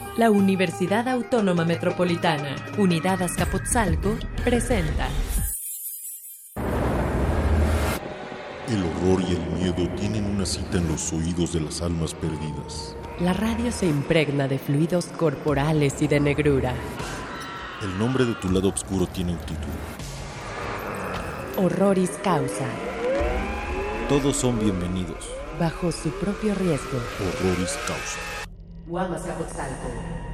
La Universidad Autónoma Metropolitana, Unidad Azcapotzalco, presenta. El horror y el miedo tienen una cita en los oídos de las almas perdidas. La radio se impregna de fluidos corporales y de negrura. El nombre de tu lado oscuro tiene un título. Horroris causa. Todos son bienvenidos. Bajo su propio riesgo. Horroris causa. UAM Azcapotzalco.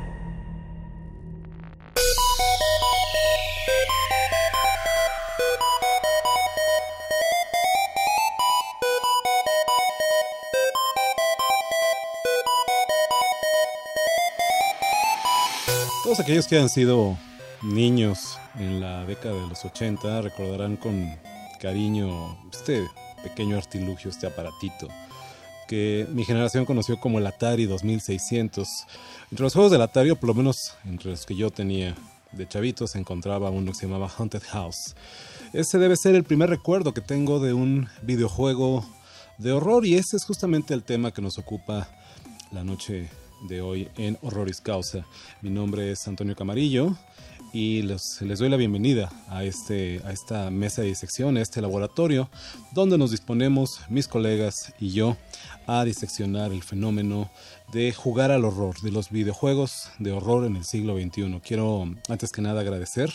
Todos aquellos que han sido niños en la década de los 80 recordarán con cariño este pequeño artilugio, este aparatito que mi generación conoció como el Atari 2600. Entre los juegos del Atari, o por lo menos entre los que yo tenía de chavito, se encontraba uno que se llamaba Haunted House. Ese debe ser el primer recuerdo que tengo de un videojuego de horror, y ese es justamente el tema que nos ocupa la noche de hoy en Horroris Causa. Mi nombre es Antonio Camarillo y les doy la bienvenida a esta mesa de disección, a este laboratorio donde nos disponemos, mis colegas y yo, a diseccionar el fenómeno de jugar al horror, de los videojuegos de horror en el siglo XXI. Quiero antes que nada agradecer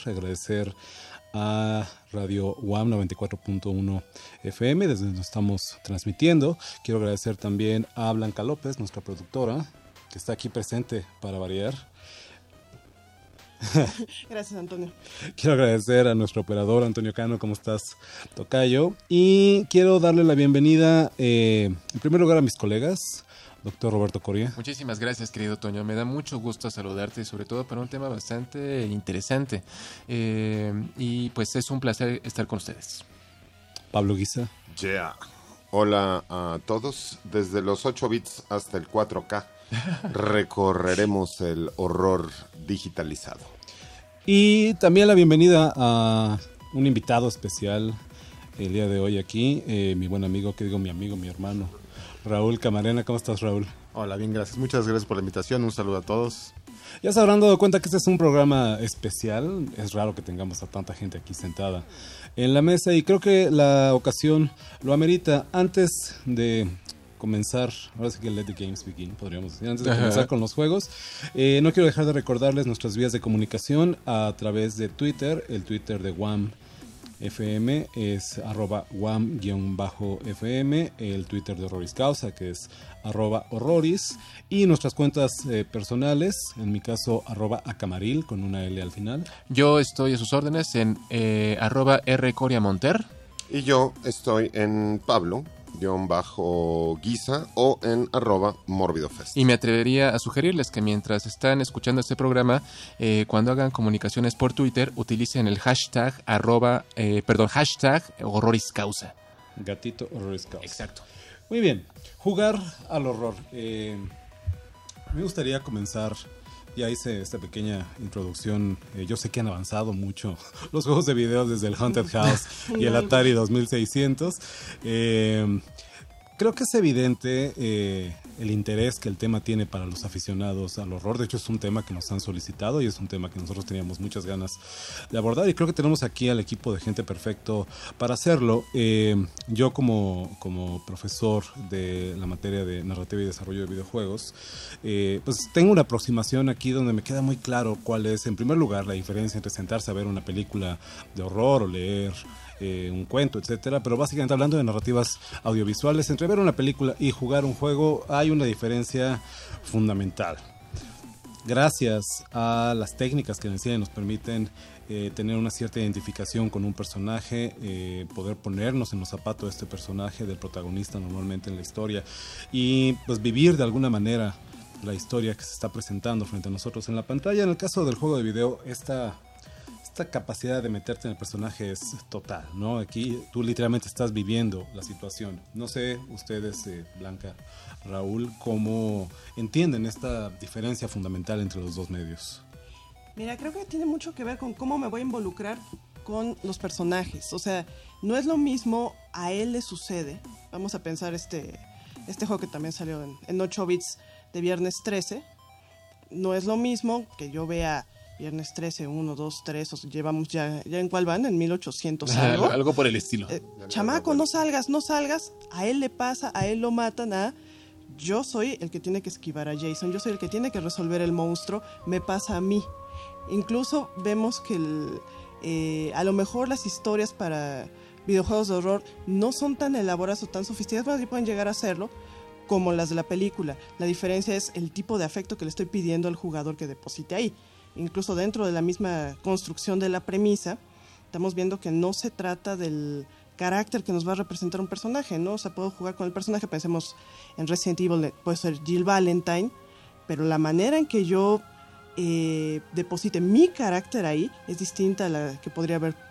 a Radio UAM 94.1 FM, desde donde estamos transmitiendo. Quiero agradecer también a Blanca López, nuestra productora, que está aquí presente para variar. Gracias, Antonio. Quiero agradecer a nuestro operador Antonio Cano. ¿Cómo estás, tocayo? Y quiero darle la bienvenida en primer lugar a mis colegas, doctor Roberto Coria. Muchísimas gracias, querido Toño. Me da mucho gusto saludarte, sobre todo para un tema bastante interesante. Y pues es un placer estar con ustedes. Pablo Guisa. Yeah. Hola a todos. Desde los 8 bits hasta el 4K recorreremos el horror digitalizado. Y también la bienvenida a un invitado especial el día de hoy aquí, mi buen amigo, mi hermano, Raúl Camarena. ¿Cómo estás, Raúl? Hola, bien, gracias. Muchas gracias por la invitación. Un saludo a todos. Ya se habrán dado cuenta que este es un programa especial. Es raro que tengamos a tanta gente aquí sentada en la mesa y creo que la ocasión lo amerita. Antes de comenzar, ahora sí que let the games begin, podríamos decir, antes de comenzar con los juegos, no quiero dejar de recordarles nuestras vías de comunicación a través de Twitter. El Twitter de UAM FM es @WAM_FM, el Twitter de Horroris Causa, que es @Horroris, y nuestras cuentas personales, en mi caso @Acamaril con una L al final. Yo estoy a sus órdenes en @RCoriamonter. Y yo estoy en Pablo_Guisa o en @Morbidofest. Y me atrevería a sugerirles que mientras están escuchando este programa, cuando hagan comunicaciones por Twitter, utilicen el hashtag Horroris Causa. Gatito Horroris Causa. Exacto. Muy bien, jugar al horror. Me gustaría comenzar. Ya hice esta pequeña introducción. Yo sé que han avanzado mucho los juegos de video desde el Haunted House y el Atari 2600. Creo que es evidente el interés que el tema tiene para los aficionados al horror. De hecho, es un tema que nos han solicitado y es un tema que nosotros teníamos muchas ganas de abordar, y creo que tenemos aquí al equipo de gente perfecto para hacerlo. Yo como profesor de la materia de narrativa y desarrollo de videojuegos, pues tengo una aproximación aquí donde me queda muy claro cuál es, en primer lugar, la diferencia entre sentarse a ver una película de horror o leer un cuento, etcétera, pero básicamente hablando de narrativas audiovisuales, entre ver una película y jugar un juego hay una diferencia fundamental. Gracias a las técnicas que en el cine nos permiten tener una cierta identificación con un personaje, poder ponernos en los zapatos de este personaje, del protagonista normalmente en la historia, y pues vivir de alguna manera la historia que se está presentando frente a nosotros en la pantalla. En el caso del juego de video, esta capacidad de meterte en el personaje es total, ¿no? Aquí tú literalmente estás viviendo la situación. No sé ustedes, Blanca, Raúl, cómo entienden esta diferencia fundamental entre los dos medios. Mira, creo que tiene mucho que ver con cómo me voy a involucrar con los personajes. O sea, no es lo mismo a él le sucede. Vamos a pensar este juego que también salió en 8 bits de viernes 13. no es lo mismo que yo vea Viernes 13, 1, 2, 3, o sea, llevamos ya en cuál van, en 1800 algo. Algo por el estilo. Chamaco, no salgas, a él le pasa, a él lo matan, yo soy el que tiene que esquivar a Jason, yo soy el que tiene que resolver el monstruo, me pasa a mí. Incluso vemos que a lo mejor las historias para videojuegos de horror no son tan elaboradas o tan sofisticadas, bueno, sí pueden llegar a serlo, como las de la película. La diferencia es el tipo de afecto que le estoy pidiendo al jugador que deposite ahí. Incluso dentro de la misma construcción de la premisa, estamos viendo que no se trata del carácter que nos va a representar un personaje, ¿no? O sea, puedo jugar con el personaje, pensemos en Resident Evil, puede ser Jill Valentine, pero la manera en que yo deposite mi carácter ahí es distinta a la que podría haber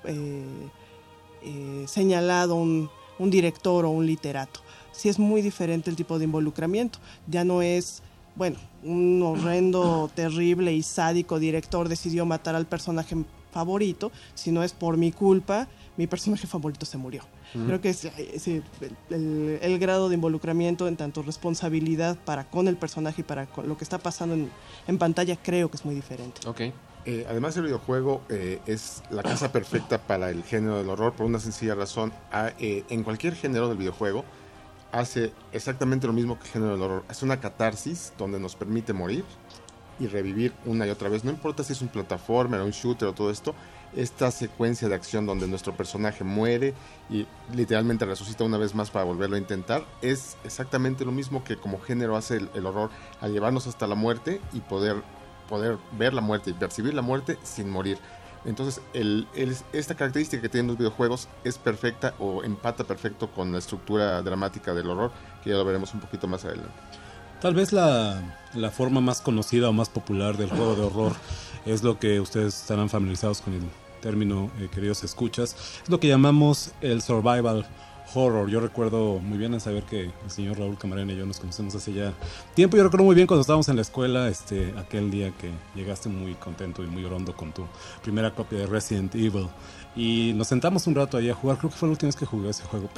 señalado un director o un literato. Sí es muy diferente el tipo de involucramiento, ya no es... Bueno, un horrendo, terrible y sádico director decidió matar al personaje favorito, si no es por mi culpa, mi personaje favorito se murió. Creo que el grado de involucramiento en tanto responsabilidad para con el personaje y para con lo que está pasando en pantalla, creo que es muy diferente. Ok. Además, el videojuego es la casa perfecta para el género del horror por una sencilla razón. En cualquier género del videojuego hace exactamente lo mismo que el género del horror. Es una catarsis donde nos permite morir y revivir una y otra vez. No importa si es un plataformer o un shooter o todo esto. Esta secuencia de acción donde nuestro personaje muere y literalmente resucita una vez más para volverlo a intentar es exactamente lo mismo que como género hace el horror, al llevarnos hasta la muerte y poder ver la muerte y percibir la muerte sin morir. Entonces esta característica que tienen los videojuegos es perfecta o empata perfecto con la estructura dramática del horror, que ya lo veremos un poquito más adelante. Tal vez la forma más conocida o más popular del juego de horror es lo que ustedes estarán familiarizados con el término, queridos escuchas, es lo que llamamos el survival horror. Yo recuerdo muy bien en saber que el señor Raúl Camarena y yo nos conocemos hace ya tiempo. Yo recuerdo muy bien cuando estábamos en la escuela, aquel día que llegaste muy contento y muy orondo con tu primera copia de Resident Evil y nos sentamos un rato ahí a jugar. Creo que fue la última vez que jugué ese juego,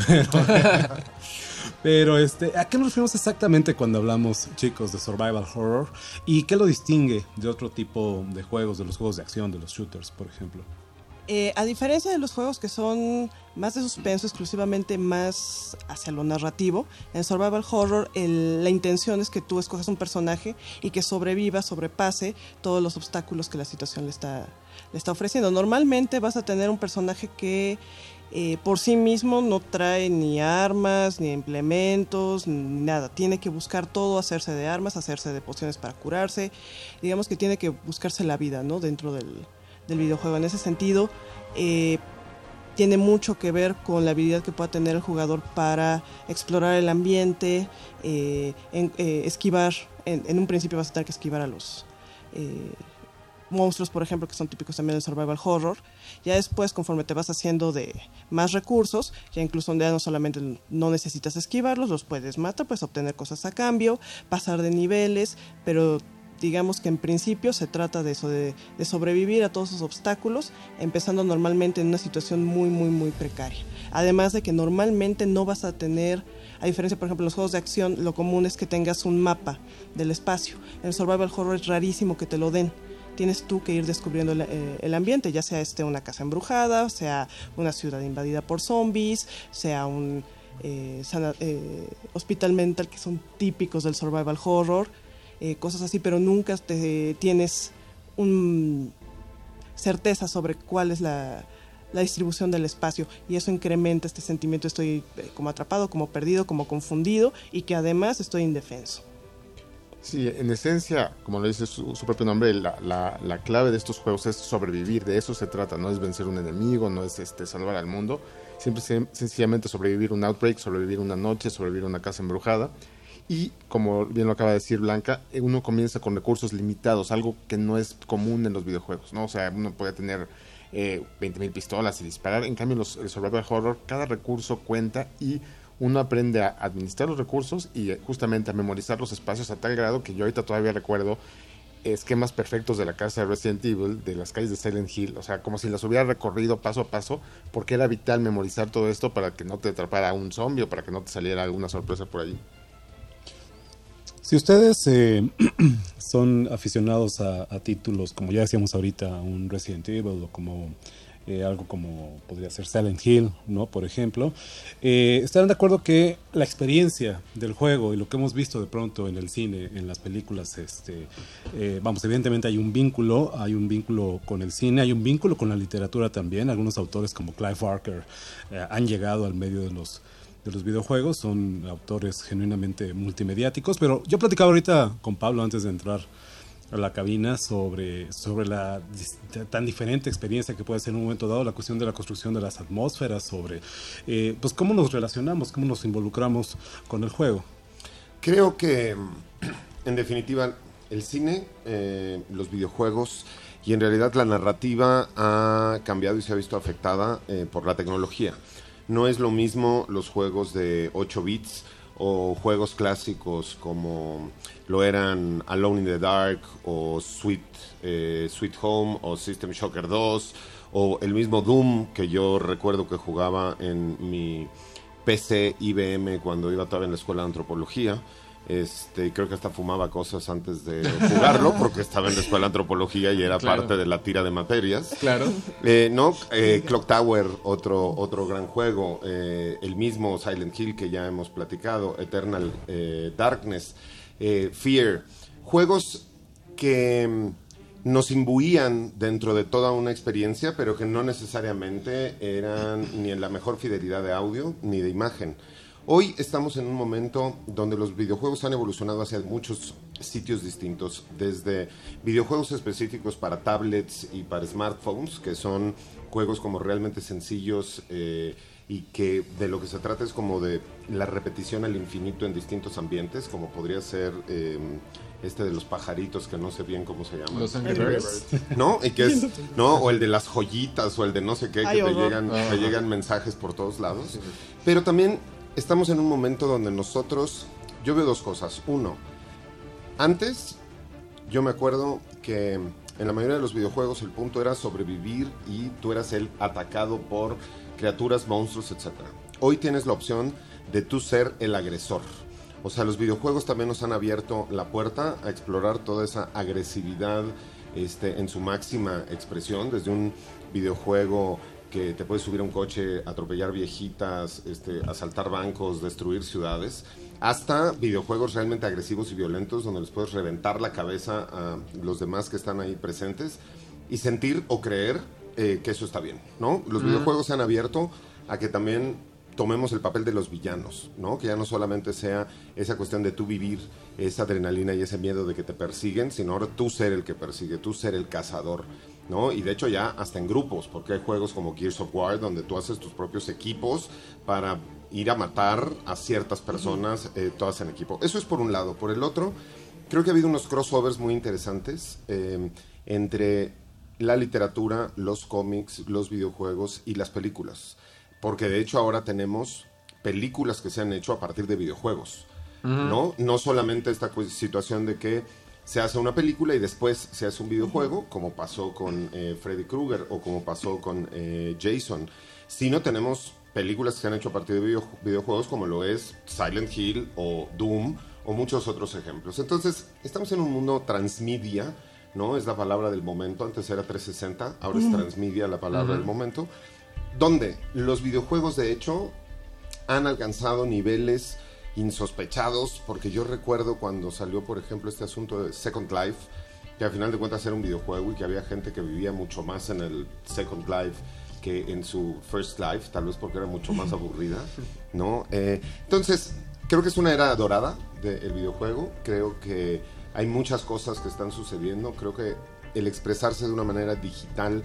pero ¿a qué nos referimos exactamente cuando hablamos, chicos, de survival horror? ¿Y qué lo distingue de otro tipo de juegos, de los juegos de acción, de los shooters, por ejemplo? A diferencia de los juegos que son más de suspenso, exclusivamente más hacia lo narrativo, en survival horror la intención es que tú escojas un personaje y que sobreviva, sobrepase todos los obstáculos que la situación le está ofreciendo. Normalmente vas a tener un personaje que por sí mismo no trae ni armas, ni implementos, ni nada. Tiene que buscar todo, hacerse de armas, hacerse de pociones para curarse. Digamos que tiene que buscarse la vida, ¿no? Dentro del videojuego. En ese sentido, tiene mucho que ver con la habilidad que pueda tener el jugador para explorar el ambiente, esquivar. En un principio vas a tener que esquivar a los monstruos, por ejemplo, que son típicos también del survival horror. Ya después, conforme te vas haciendo de más recursos, ya incluso ya no solamente no necesitas esquivarlos, los puedes matar, puedes obtener cosas a cambio, pasar de niveles, pero digamos que en principio se trata de eso, de sobrevivir a todos esos obstáculos, empezando normalmente en una situación muy, muy, muy precaria. Además de que normalmente no vas a tener, a diferencia, por ejemplo, en los juegos de acción, lo común es que tengas un mapa del espacio. En el survival horror es rarísimo que te lo den. Tienes tú que ir descubriendo el ambiente, ya sea una casa embrujada, sea una ciudad invadida por zombies, sea un hospital mental, que son típicos del survival horror, cosas así, pero nunca tienes certeza sobre cuál es la distribución del espacio, y eso incrementa este sentimiento, estoy como atrapado, como perdido, como confundido, y que además estoy indefenso. Sí, en esencia, como lo dice su propio nombre, la clave de estos juegos es sobrevivir, de eso se trata, no es vencer un enemigo, no es salvar al mundo, siempre sencillamente sobrevivir un outbreak, sobrevivir una noche, sobrevivir una casa embrujada. Y como bien lo acaba de decir Blanca, uno comienza con recursos limitados, algo que no es común en los videojuegos, ¿no? O sea, uno puede tener 20,000 pistolas y disparar. En cambio, el survival horror, cada recurso cuenta y uno aprende a administrar los recursos y justamente a memorizar los espacios a tal grado que yo ahorita todavía recuerdo esquemas perfectos de la casa de Resident Evil, de las calles de Silent Hill, o sea, como si las hubiera recorrido paso a paso, porque era vital memorizar todo esto para que no te atrapara un zombie o para que no te saliera alguna sorpresa por allí. Si ustedes son aficionados a títulos, como ya decíamos ahorita, un Resident Evil o como algo como podría ser Silent Hill, ¿no? Por ejemplo, estarán de acuerdo que la experiencia del juego y lo que hemos visto de pronto en el cine, en las películas, vamos, evidentemente hay un vínculo con el cine, hay un vínculo con la literatura también. Algunos autores como Clive Barker han llegado al medio de los videojuegos, son autores genuinamente multimediáticos, pero yo platicaba ahorita con Pablo antes de entrar a la cabina sobre la tan diferente experiencia que puede ser en un momento dado, la cuestión de la construcción de las atmósferas, sobre pues cómo nos relacionamos, cómo nos involucramos con el juego. Creo que, en definitiva, el cine, los videojuegos y en realidad la narrativa ha cambiado y se ha visto afectada por la tecnología. No es lo mismo los juegos de 8 bits o juegos clásicos como lo eran Alone in the Dark o Sweet Home o System Shocker 2 o el mismo Doom que yo recuerdo que jugaba en mi PC IBM cuando iba todavía en la escuela de antropología. Creo que hasta fumaba cosas antes de jugarlo porque estaba en la escuela de antropología y era parte de la tira de materias. Claro. Clock Tower, otro gran juego, el mismo Silent Hill que ya hemos platicado, Eternal Darkness, Fear, juegos que nos imbuían dentro de toda una experiencia, pero que no necesariamente eran ni en la mejor fidelidad de audio ni de imagen. Hoy estamos en un momento donde los videojuegos han evolucionado hacia muchos sitios distintos, desde videojuegos específicos para tablets y para smartphones, que son juegos como realmente sencillos y que de lo que se trata es como de la repetición al infinito en distintos ambientes, como podría ser de los pajaritos, que no sé bien cómo se llama. Los Angry Birds. ¿No? Y que es, ¿no? O el de las joyitas, o el de no sé qué, que te llegan mensajes por todos lados. Pero también estamos en un momento donde yo veo dos cosas. Uno, antes yo me acuerdo que en la mayoría de los videojuegos el punto era sobrevivir y tú eras el atacado por criaturas, monstruos, etc. Hoy tienes la opción de tú ser el agresor. O sea, los videojuegos también nos han abierto la puerta a explorar toda esa agresividad en su máxima expresión, desde un videojuego que te puedes subir a un coche, atropellar viejitas, asaltar bancos, destruir ciudades, hasta videojuegos realmente agresivos y violentos donde les puedes reventar la cabeza a los demás que están ahí presentes y sentir o creer que eso está bien, ¿no? Los videojuegos se han abierto a que también tomemos el papel de los villanos, ¿no? Que ya no solamente sea esa cuestión de tú vivir esa adrenalina y ese miedo de que te persiguen, sino ahora tú ser el que persigue, tú ser el cazador, ¿no? Y de hecho ya hasta en grupos, porque hay juegos como Gears of War donde tú haces tus propios equipos para ir a matar a ciertas personas, todas en equipo. Eso es por un lado. Por el otro, creo que ha habido unos crossovers muy interesantes entre la literatura, los cómics, los videojuegos y las películas. Porque de hecho ahora tenemos películas que se han hecho a partir de videojuegos, ¿no? No solamente esta situación de que se hace una película y después se hace un videojuego, como pasó con Freddy Krueger o como pasó con Jason, sino tenemos películas que se han hecho a partir de videojuegos como lo es Silent Hill o Doom o muchos otros ejemplos. Entonces, estamos en un mundo transmedia, ¿no? Es la palabra del momento, antes era 360, ahora es transmedia la palabra del momento, donde los videojuegos de hecho han alcanzado niveles insospechados, porque yo recuerdo cuando salió, por ejemplo, este asunto de Second Life, que al final de cuentas era un videojuego y que había gente que vivía mucho más en el Second Life que en su First Life, tal vez porque era mucho más aburrida, ¿no? Entonces, creo que es una era dorada del videojuego, creo que hay muchas cosas que están sucediendo, creo que el expresarse de una manera digital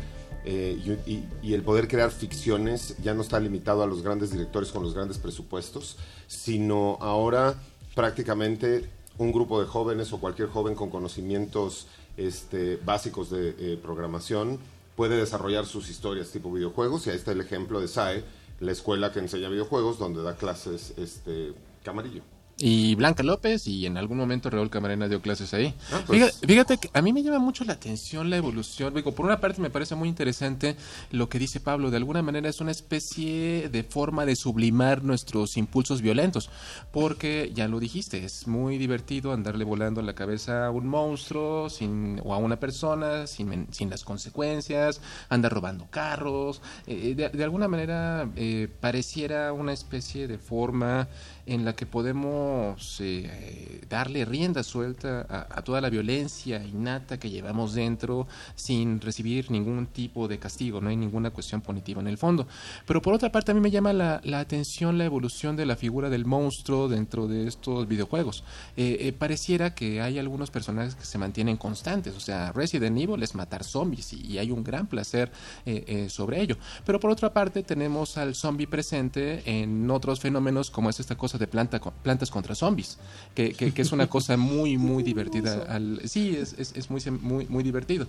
y el poder crear ficciones ya no está limitado a los grandes directores con los grandes presupuestos, sino ahora prácticamente un grupo de jóvenes o cualquier joven con conocimientos básicos de programación puede desarrollar sus historias tipo videojuegos, y ahí está el ejemplo de SAE, la escuela que enseña videojuegos, donde da clases Camarillo. Y Blanca López, y en algún momento Raúl Camarena dio clases ahí. Pues. Fíjate que a mí me llama mucho la atención la evolución. Digo, por una parte me parece muy interesante lo que dice Pablo. De alguna manera es una especie de forma de sublimar nuestros impulsos violentos. Porque, ya lo dijiste, es muy divertido andarle volando en la cabeza a un monstruo o a una persona sin las consecuencias, andar robando carros. De alguna manera pareciera una especie de forma en la que podemos darle rienda suelta a toda la violencia innata que llevamos dentro sin recibir ningún tipo de castigo, no hay ninguna cuestión punitiva en el fondo. Pero por otra parte a mí me llama la atención la evolución de la figura del monstruo dentro de estos videojuegos. Pareciera que hay algunos personajes que se mantienen constantes, o sea, Resident Evil es matar zombies y hay un gran placer sobre ello. Pero por otra parte tenemos al zombie presente en otros fenómenos como es esta cosa de plantas contra zombies, que es una cosa muy muy divertida. Sí, es muy divertido.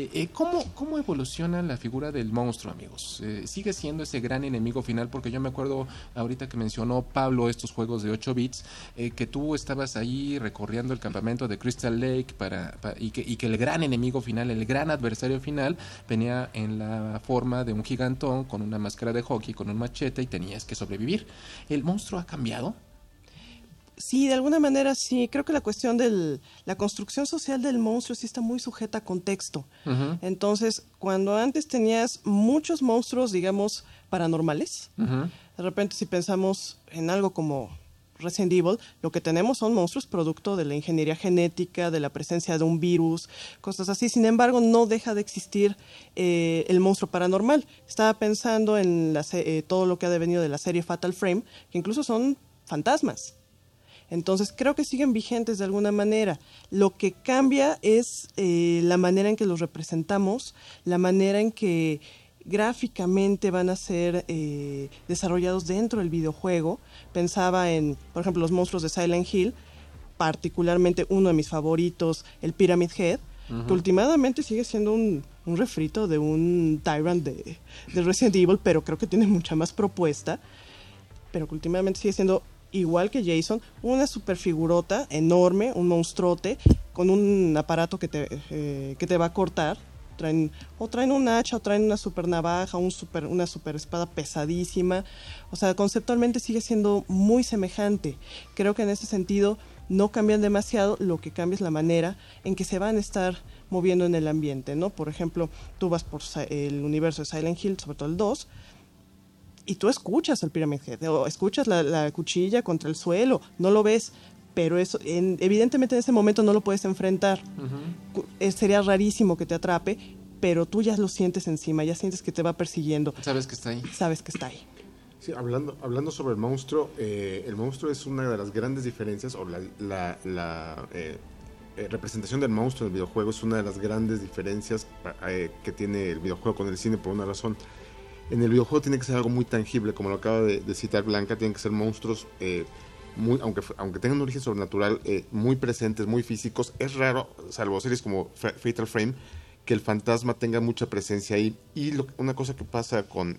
¿Cómo evoluciona la figura del monstruo, amigos? ¿Sigue siendo ese gran enemigo final? Porque yo me acuerdo ahorita que mencionó Pablo estos juegos de 8 bits, que tú estabas ahí recorriendo el campamento de Crystal Lake y que el gran enemigo final, el gran adversario final venía en la forma de un gigantón con una máscara de hockey, con un machete, y tenías que sobrevivir. ¿El monstruo ha cambiado? Sí, de alguna manera sí. Creo que la cuestión de la construcción social del monstruo sí está muy sujeta a contexto. Uh-huh. Entonces, cuando antes tenías muchos monstruos, digamos, paranormales, uh-huh, de repente si pensamos en algo como Resident Evil, lo que tenemos son monstruos producto de la ingeniería genética, de la presencia de un virus, cosas así. Sin embargo, no deja de existir el monstruo paranormal. Estaba pensando en todo lo que ha devenido de la serie Fatal Frame, que incluso son fantasmas. Entonces creo que siguen vigentes de alguna manera. Lo que cambia es la manera en que los representamos, la manera en que gráficamente van a ser desarrollados dentro del videojuego. Pensaba en, por ejemplo, los monstruos de Silent Hill, particularmente uno de mis favoritos, el Pyramid Head, uh-huh, que últimamente sigue siendo un refrito de un Tyrant de Resident Evil, pero creo que tiene mucha más propuesta, pero que últimamente sigue siendo igual que Jason, una superfigurota enorme, un monstruote, con un aparato que te va a cortar. Traen un hacha, o traen una super navaja, una super espada pesadísima. O sea, conceptualmente sigue siendo muy semejante. Creo que en ese sentido no cambian demasiado, lo que cambia es la manera en que se van a estar moviendo en el ambiente, ¿no? Por ejemplo, tú vas por el universo de Silent Hill, sobre todo el 2, y tú escuchas el Pyramid Head, o escuchas la cuchilla contra el suelo, no lo ves, pero eso evidentemente en ese momento no lo puedes enfrentar. Uh-huh. Sería rarísimo que te atrape, pero tú ya lo sientes encima, ya sientes que te va persiguiendo. Sabes que está ahí. Sí, hablando sobre el monstruo es una de las grandes diferencias, o la representación del monstruo en el videojuego es una de las grandes diferencias que tiene el videojuego con el cine, por una razón. En el videojuego tiene que ser algo muy tangible, como lo acaba de citar Blanca, tienen que ser monstruos aunque tengan un origen sobrenatural, muy presentes, muy físicos. Es raro, salvo series como Fatal Frame, que el fantasma tenga mucha presencia ahí. Y una cosa que pasa con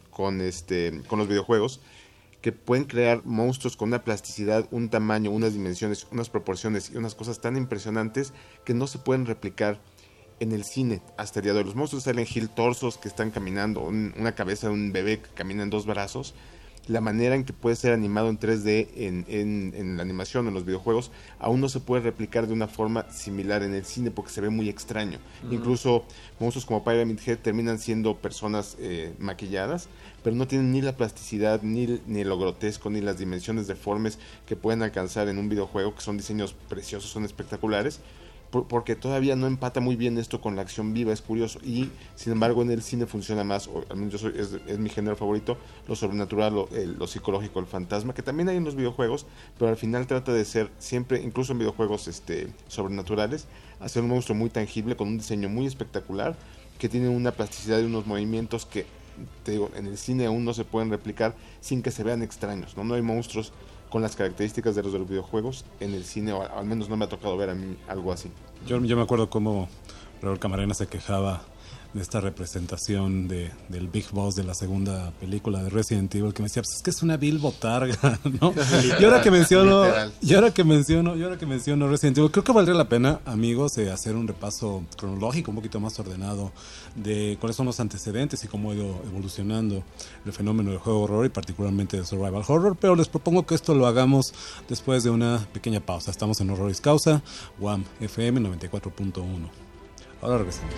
los videojuegos, que pueden crear monstruos con una plasticidad, un tamaño, unas dimensiones, unas proporciones y unas cosas tan impresionantes que no se pueden replicar en el cine hasta el día de hoy. Los monstruos de Silent Hill, torsos que están caminando, una cabeza de un bebé que camina en dos brazos, la manera en que puede ser animado en 3D en la animación, en los videojuegos, aún no se puede replicar de una forma similar en el cine porque se ve muy extraño. Uh-huh. Incluso monstruos como Pyramid Head terminan siendo personas maquilladas, pero no tienen ni la plasticidad, ni lo grotesco, ni las dimensiones deformes que pueden alcanzar en un videojuego, que son diseños preciosos, son espectaculares, porque todavía no empata muy bien esto con la acción viva, es curioso, y sin embargo en el cine funciona más, o al menos es mi género favorito, lo sobrenatural, lo psicológico, el fantasma, que también hay en los videojuegos, pero al final trata de ser siempre, incluso en videojuegos sobrenaturales, hacer un monstruo muy tangible, con un diseño muy espectacular, que tiene una plasticidad y unos movimientos que, te digo, en el cine aún no se pueden replicar sin que se vean extraños, no hay monstruos con las características de los videojuegos en el cine, o al menos no me ha tocado ver a mí algo así. Yo me acuerdo cómo Raúl Camarena se quejaba esta representación del Big Boss de la segunda película de Resident Evil, que me decía, pues es que es una vil botarga, ¿no? Y ahora que menciono Resident Evil, creo que valdría la pena, amigos, hacer un repaso cronológico un poquito más ordenado de cuáles son los antecedentes y cómo ha ido evolucionando el fenómeno del juego horror y particularmente del survival horror, pero les propongo que esto lo hagamos después de una pequeña pausa. Estamos en Horroris Causa, WAM FM 94.1. Ahora regresamos.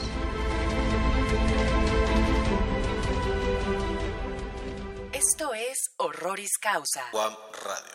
Esto es Horroris Causa. WAM Radio.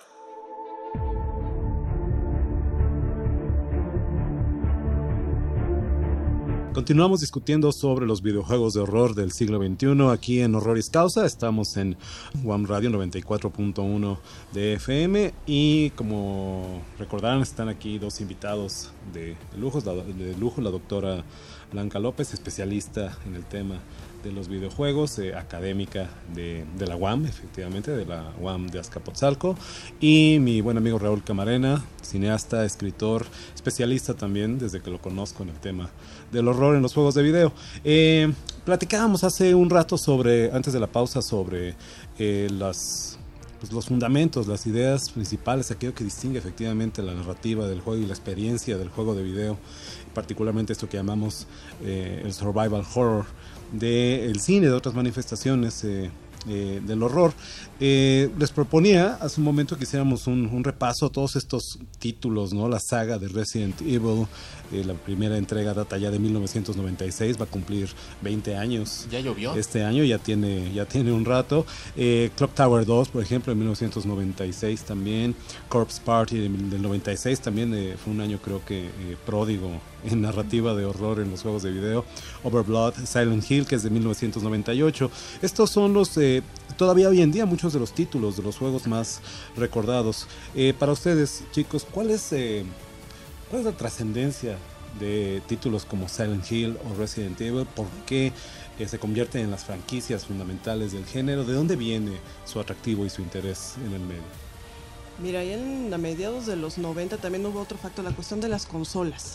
Continuamos discutiendo sobre los videojuegos de horror del siglo XXI aquí en Horroris Causa. Estamos en WAM Radio 94.1 de FM y como recordarán están aquí dos invitados de lujo, la doctora Blanca López, especialista en el tema de los videojuegos, académica de la UAM, efectivamente, de la UAM de Azcapotzalco, y mi buen amigo Raúl Camarena, cineasta, escritor, especialista también, desde que lo conozco en el tema del horror en los juegos de video. Platicábamos hace un rato antes de la pausa, sobre los fundamentos, las ideas principales, aquello que distingue efectivamente la narrativa del juego y la experiencia del juego de video, particularmente esto que llamamos el survival horror del cine, de otras manifestaciones del horror. Les proponía hace un momento que hiciéramos un repaso a todos estos títulos, ¿no? La saga de Resident Evil, la primera entrega data ya de 1996, va a cumplir 20 años. Ya llovió. Este año ya tiene un rato. Clock Tower 2, por ejemplo, en 1996 también. Corpse Party del 96 también fue un año, creo que pródigo en narrativa de horror en los juegos de video. Overblood, Silent Hill, que es de 1998. Estos son los todavía hoy en día muchos de los títulos de los juegos más recordados. Para ustedes, chicos, ¿cuál es la trascendencia de títulos como Silent Hill o Resident Evil? ¿Por qué se convierten en las franquicias fundamentales del género? ¿De dónde viene su atractivo y su interés en el medio? Mira, ya a mediados de los 90 también hubo otro factor, la cuestión de las consolas.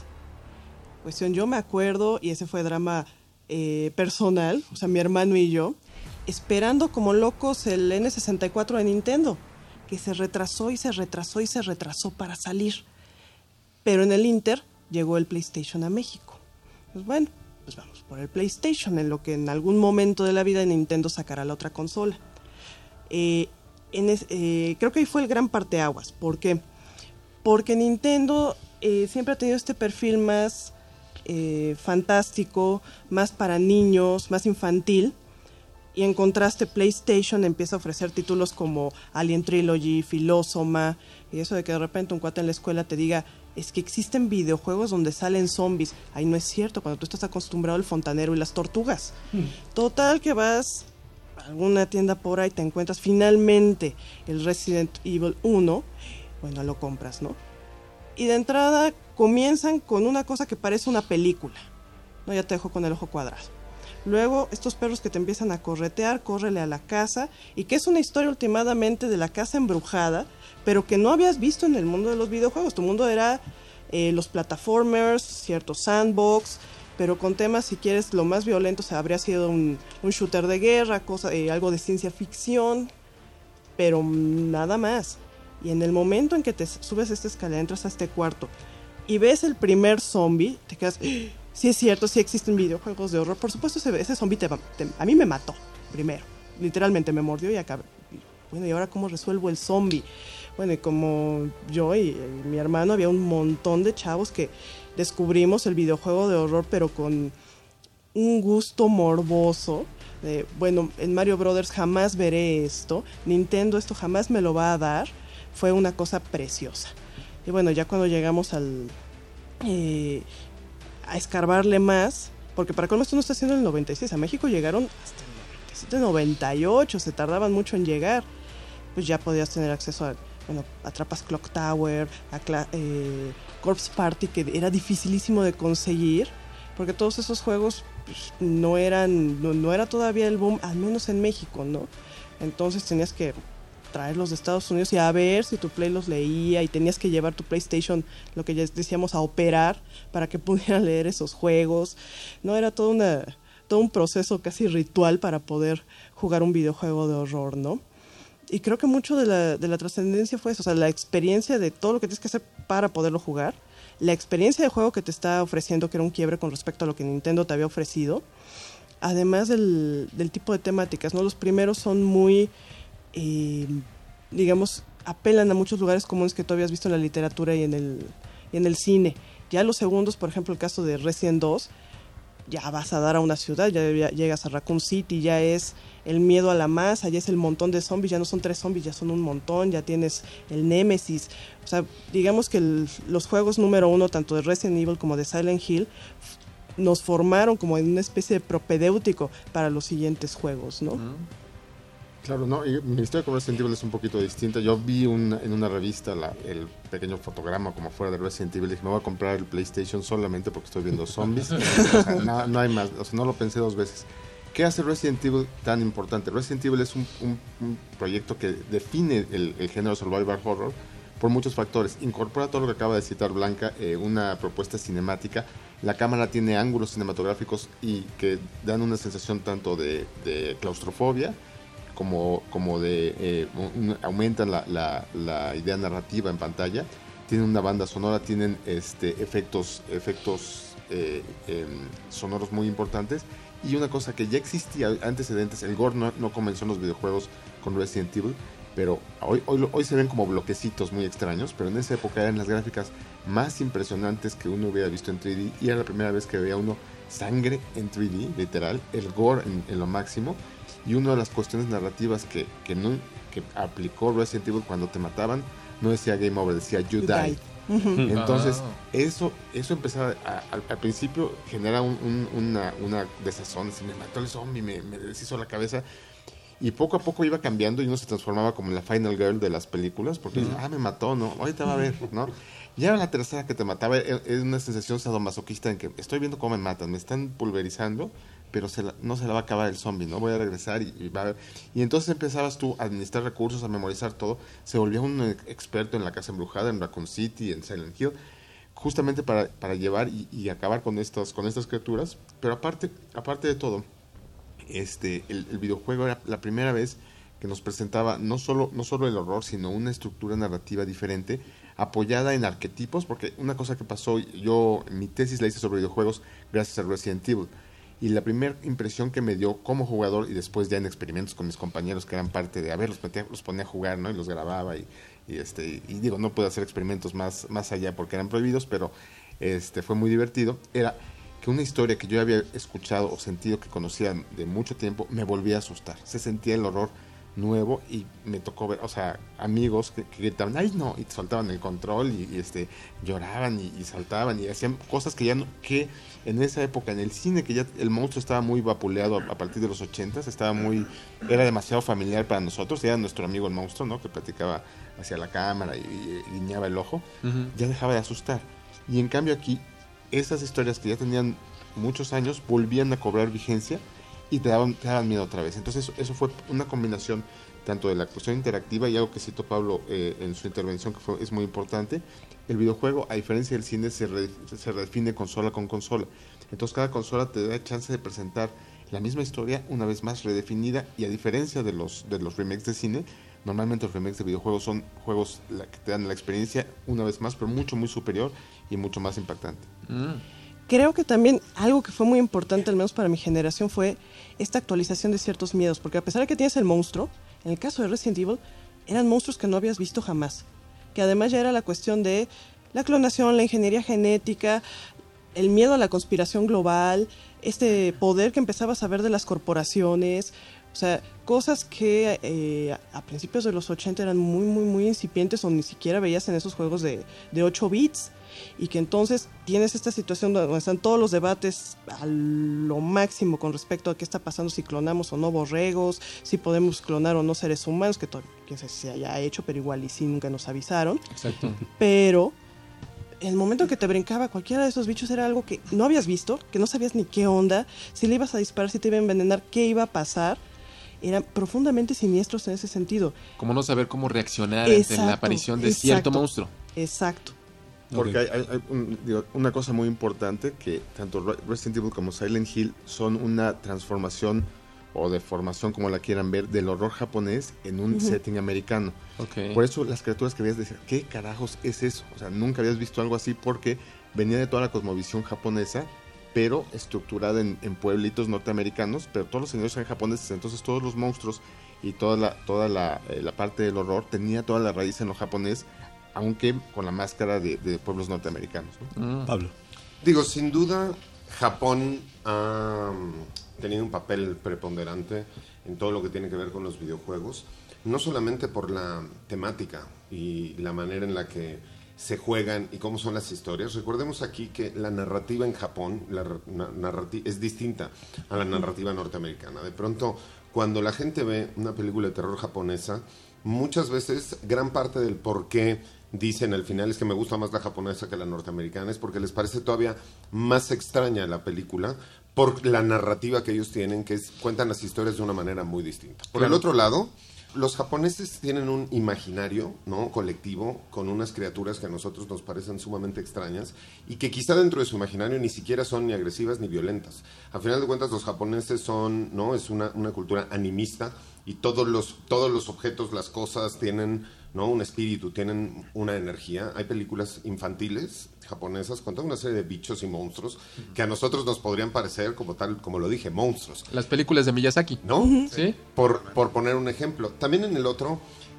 Yo me acuerdo, y ese fue drama personal, o sea, mi hermano y yo, esperando como locos el N64 de Nintendo, que se retrasó y se retrasó y se retrasó para salir. Pero en el Inter llegó el PlayStation a México. Pues bueno, pues vamos por el PlayStation, en lo que en algún momento de la vida Nintendo sacará la otra consola. Creo que ahí fue el gran parteaguas. ¿Por qué? Porque Nintendo siempre ha tenido este perfil más fantástico, más para niños, más infantil. Y en contraste, PlayStation empieza a ofrecer títulos como Alien Trilogy, Philosoma, y eso de que de repente un cuate en la escuela te diga, es que existen videojuegos donde salen zombies. Ay, no es cierto, cuando tú estás acostumbrado al fontanero y las tortugas. Total que vas a alguna tienda por ahí, te encuentras finalmente el Resident Evil 1, bueno, lo compras, ¿no? Y de entrada comienzan con una cosa que parece una película, ¿no? Ya te dejo con el ojo cuadrado. Luego, estos perros que te empiezan a corretear, córrele a la casa, y que es una historia últimamente de la casa embrujada, pero que no habías visto en el mundo de los videojuegos. Tu mundo era los plataformers, ciertos sandbox, pero con temas, si quieres, lo más violento, o sea, habría sido un shooter de guerra, algo de ciencia ficción, pero nada más. Y en el momento en que te subes a esta escalera, entras a este cuarto, y ves el primer zombie, te quedas... Sí es cierto, sí existen videojuegos de horror. Por supuesto, ese zombie a mí me mató primero. Literalmente me mordió y acabé. Bueno, ¿y ahora cómo resuelvo el zombie? Bueno, y como yo y mi hermano, había un montón de chavos que descubrimos el videojuego de horror, pero con un gusto morboso. Bueno, en Mario Brothers jamás veré esto. Nintendo esto jamás me lo va a dar. Fue una cosa preciosa. Y bueno, ya cuando llegamos a escarbarle más, porque para colmo esto no está haciendo en el 96, a México llegaron hasta el 97, 98, se tardaban mucho en llegar, pues ya podías tener acceso a, bueno, atrapas Clock Tower, Corpse Party, que era dificilísimo de conseguir, porque todos esos juegos pues, no era todavía el boom, al menos en México, ¿no? Entonces tenías que traerlos de Estados Unidos y a ver si tu Play los leía, y tenías que llevar tu PlayStation, lo que ya decíamos, a operar para que pudiera leer esos juegos. No, era toda todo un proceso casi ritual para poder jugar un videojuego de horror, ¿no? Y creo que mucho de la trascendencia fue eso, o sea, la experiencia de todo lo que tienes que hacer para poderlo jugar, la experiencia de juego que te está ofreciendo, que era un quiebre con respecto a lo que Nintendo te había ofrecido, además del tipo de temáticas, ¿no? Los primeros son muy, digamos, apelan a muchos lugares comunes que tú habías visto en la literatura y en el cine. Ya los segundos, por ejemplo, el caso de Resident 2, ya vas a dar a una ciudad, ya llegas a Raccoon City, ya es el miedo a la masa, ya es el montón de zombies, ya no son 3 zombies, ya son un montón, ya tienes el Némesis. O sea, digamos que los juegos número 1, tanto de Resident Evil como de Silent Hill, nos formaron como en una especie de propedéutico para los siguientes juegos, ¿no? Claro, ¿no? Y mi historia con Resident Evil es un poquito distinta. Yo vi en una revista el pequeño fotograma como fuera de Resident Evil y dije, me voy a comprar el PlayStation solamente porque estoy viendo zombies. O sea, no hay más, o sea, no lo pensé 2 veces. ¿Qué hace Resident Evil tan importante? Resident Evil es un proyecto que define el género survival horror por muchos factores. Incorpora todo lo que acaba de citar Blanca, una propuesta cinemática. La cámara tiene ángulos cinematográficos y que dan una sensación tanto de claustrofobia como de aumentan la idea narrativa en pantalla. Tienen una banda sonora, tienen efectos sonoros muy importantes. Y una cosa que ya existía, antecedentes, el gore no comenzó en los videojuegos con Resident Evil, pero hoy se ven como bloquecitos muy extraños, pero en esa época eran las gráficas más impresionantes que uno hubiera visto en 3D, y era la primera vez que veía uno sangre en 3D, literal, el gore en lo máximo. Y una de las cuestiones narrativas que aplicó Resident Evil cuando te mataban, no decía Game Over, decía You Died. Entonces, eso empezaba al principio genera una desazón. Si me mató el zombie, me deshizo la cabeza. Y poco a poco iba cambiando y uno se transformaba como en la Final Girl de las películas, porque me mató, ¿no? Ahorita va a ver, ¿no? Ya era la tercera que te mataba, es una sensación sadomasoquista en que estoy viendo cómo me matan, me están pulverizando, pero no se la va a acabar el zombie, ¿no? Voy a regresar y va a ver. Y entonces empezabas tú a administrar recursos, a memorizar todo. Se volvía un experto en la casa embrujada, en Raccoon City, en Silent Hill, justamente para llevar y acabar con estas criaturas. Pero aparte de todo, el videojuego era la primera vez que nos presentaba no solo el horror, sino una estructura narrativa diferente, apoyada en arquetipos, porque una cosa que pasó, mi tesis la hice sobre videojuegos gracias a Resident Evil. Y la primera impresión que me dio como jugador, y después ya en experimentos con mis compañeros que eran parte de, los ponía a jugar, ¿no? Y los grababa y digo, no pude hacer experimentos más allá porque eran prohibidos, pero fue muy divertido. Era que una historia que yo había escuchado o sentido que conocía de mucho tiempo me volvía a asustar. Se sentía el horror nuevo y me tocó ver, o sea, amigos que gritaban, ¡ay no! Y soltaban el control y lloraban y saltaban y hacían cosas que que en esa época en el cine, que ya el monstruo estaba muy vapuleado a partir de los 80s, era demasiado familiar para nosotros, era nuestro amigo el monstruo, ¿no? Que platicaba hacia la cámara y guiñaba el ojo, ya dejaba de asustar. Y en cambio aquí, esas historias que ya tenían muchos años volvían a cobrar vigencia y te daban miedo otra vez. Entonces eso fue una combinación tanto de la cuestión interactiva y algo que citó Pablo en su intervención, que es muy importante. El videojuego, a diferencia del cine, se redefine consola con consola. Entonces cada consola te da chance de presentar la misma historia una vez más redefinida, y a diferencia de los remakes de cine, normalmente los remakes de videojuegos son juegos que te dan la experiencia una vez más, pero mucho, muy superior y mucho más impactante. Creo que también algo que fue muy importante, al menos para mi generación, fue esta actualización de ciertos miedos, porque a pesar de que tienes el monstruo, en el caso de Resident Evil, eran monstruos que no habías visto jamás, que además ya era la cuestión de la clonación, la ingeniería genética, el miedo a la conspiración global, este poder que empezabas a ver de las corporaciones, o sea, cosas que a principios de los 80 eran muy, muy, muy incipientes o ni siquiera veías en esos juegos de 8 bits. Y que entonces tienes esta situación donde están todos los debates a lo máximo con respecto a qué está pasando, si clonamos o no borregos, si podemos clonar o no seres humanos, que quién sabe si se haya hecho, pero igual y sí, nunca nos avisaron. Exacto. Pero el momento en que te brincaba cualquiera de esos bichos era algo que no habías visto, que no sabías ni qué onda, si le ibas a disparar, si te iba a envenenar, qué iba a pasar. Eran profundamente siniestros en ese sentido. Como no saber cómo reaccionar ante la aparición de cierto monstruo. Exacto. Porque hay una cosa muy importante, que tanto Resident Evil como Silent Hill son una transformación o deformación, como la quieran ver, del horror japonés en un setting americano. Por eso las criaturas que veías decir, ¿qué carajos es eso? O sea, nunca habías visto algo así, porque venía de toda la cosmovisión japonesa, pero estructurada en pueblitos norteamericanos, pero todos los señores eran japoneses, entonces todos los monstruos y toda la parte del horror tenía toda la raíz en lo japonés, aunque con la máscara de pueblos norteamericanos, ¿no? Pablo. Digo, sin duda, Japón ha tenido un papel preponderante en todo lo que tiene que ver con los videojuegos, no solamente por la temática y la manera en la que se juegan y cómo son las historias. Recordemos aquí que la narrativa en Japón es distinta a la narrativa norteamericana. De pronto, cuando la gente ve una película de terror japonesa, muchas veces gran parte del por qué dicen al final es que me gusta más la japonesa que la norteamericana es porque les parece todavía más extraña la película por la narrativa que ellos tienen, que cuentan las historias de una manera muy distinta. Por el otro lado, los japoneses tienen un imaginario, ¿no?, colectivo, con unas criaturas que a nosotros nos parecen sumamente extrañas y que quizá dentro de su imaginario ni siquiera son ni agresivas ni violentas. A final de cuentas, los japoneses son, ¿no?, es una cultura animista y todos los objetos, las cosas tienen, ¿no?, un espíritu, tienen una energía. Hay películas infantiles japonesas con toda una serie de bichos y monstruos que a nosotros nos podrían parecer, como tal, como lo dije, monstruos. Las películas de Miyazaki, ¿no? Sí. Por poner un ejemplo. También en el otro,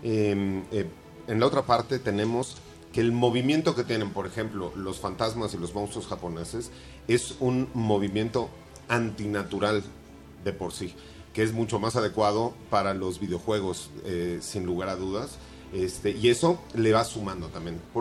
en la otra parte tenemos que el movimiento que tienen, por ejemplo, los fantasmas y los monstruos japoneses es un movimiento antinatural de por sí, que es mucho más adecuado para los videojuegos, sin lugar a dudas, y eso le va sumando también. Por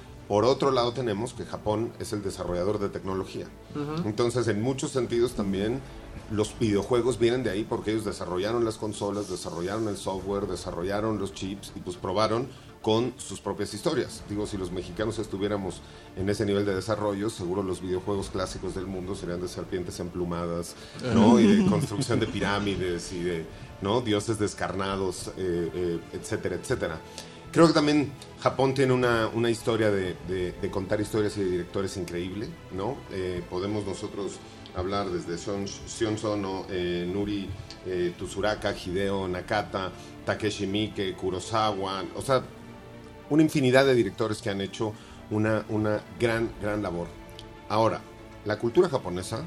otro lado tenemos que Japón es el desarrollador de tecnología. Entonces, en muchos sentidos también los videojuegos vienen de ahí porque ellos desarrollaron las consolas, desarrollaron el software, desarrollaron los chips y pues probaron con sus propias historias. Digo, si los mexicanos estuviéramos en ese nivel de desarrollo, seguro los videojuegos clásicos del mundo serían de serpientes emplumadas, ¿no? Y de construcción de pirámides y de, ¿no?, dioses descarnados, etcétera, etcétera. Creo que también Japón tiene una historia de contar historias y de directores increíble, ¿no? Podemos nosotros hablar desde Sion Sono, Nuri Tsuraka, Hideo Nakata, Takeshi Miike, Kurosawa, o sea, una infinidad de directores que han hecho una gran labor. Ahora, la cultura japonesa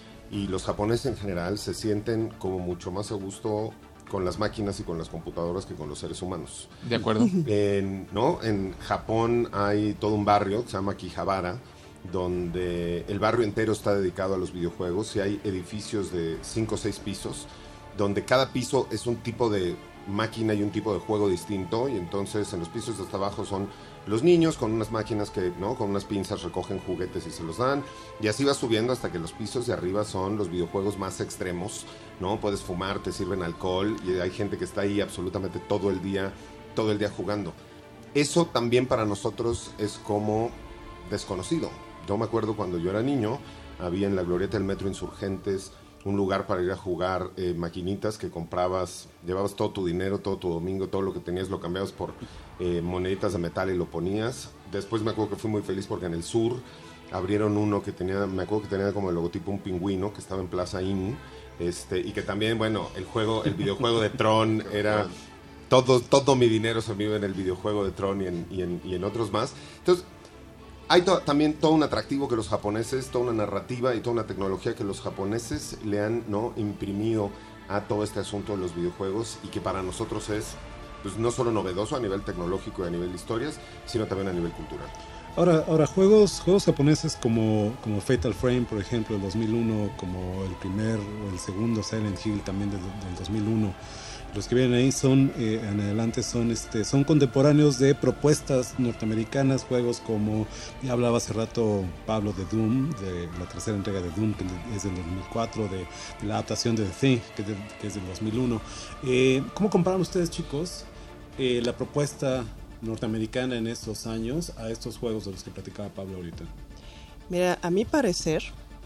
y los japoneses en general se sienten como mucho más a gusto con las máquinas y con las computadoras que con los seres humanos. De acuerdo. En Japón hay todo un barrio que se llama Akihabara, donde el barrio entero está dedicado a los videojuegos y hay edificios de 5 o 6 pisos, donde cada piso es un tipo de máquina y un tipo de juego distinto, y entonces en los pisos de hasta abajo son los niños con unas máquinas que, ¿no?, con unas pinzas recogen juguetes y se los dan, y así va subiendo hasta que los pisos de arriba son los videojuegos más extremos, ¿no? Puedes fumar, te sirven alcohol y hay gente que está ahí absolutamente todo el día jugando. Eso también para nosotros es como desconocido. Yo me acuerdo cuando yo era niño, había en la glorieta del Metro Insurgentes un lugar para ir a jugar maquinitas que comprabas, llevabas todo tu dinero, todo tu domingo, todo lo que tenías lo cambiabas por moneditas de metal y lo ponías. Después me acuerdo que fui muy feliz porque en el sur abrieron uno que tenía, me acuerdo que tenía como el logotipo un pingüino que estaba en Plaza Inn, y que también, bueno, el videojuego de Tron era... Todo mi dinero se me iba en el videojuego de Tron y en otros más. Entonces, hay también todo un atractivo que los japoneses, toda una narrativa y toda una tecnología que los japoneses le han, ¿no?, imprimido a todo este asunto de los videojuegos y que para nosotros es, pues, no solo novedoso a nivel tecnológico y a nivel de historias, sino también a nivel cultural. Ahora juegos japoneses como Fatal Frame, por ejemplo, del 2001, como el primer o el segundo Silent Hill también del 2001. Los que vienen ahí en adelante son contemporáneos de propuestas norteamericanas, juegos como, ya hablaba hace rato Pablo de Doom, de la tercera entrega de Doom, que es del 2004, de la adaptación de The Thing, que es del 2001. ¿Cómo comparan ustedes, chicos, la propuesta norteamericana en estos años a estos juegos de los que platicaba Pablo ahorita? Mira, a mi parecer,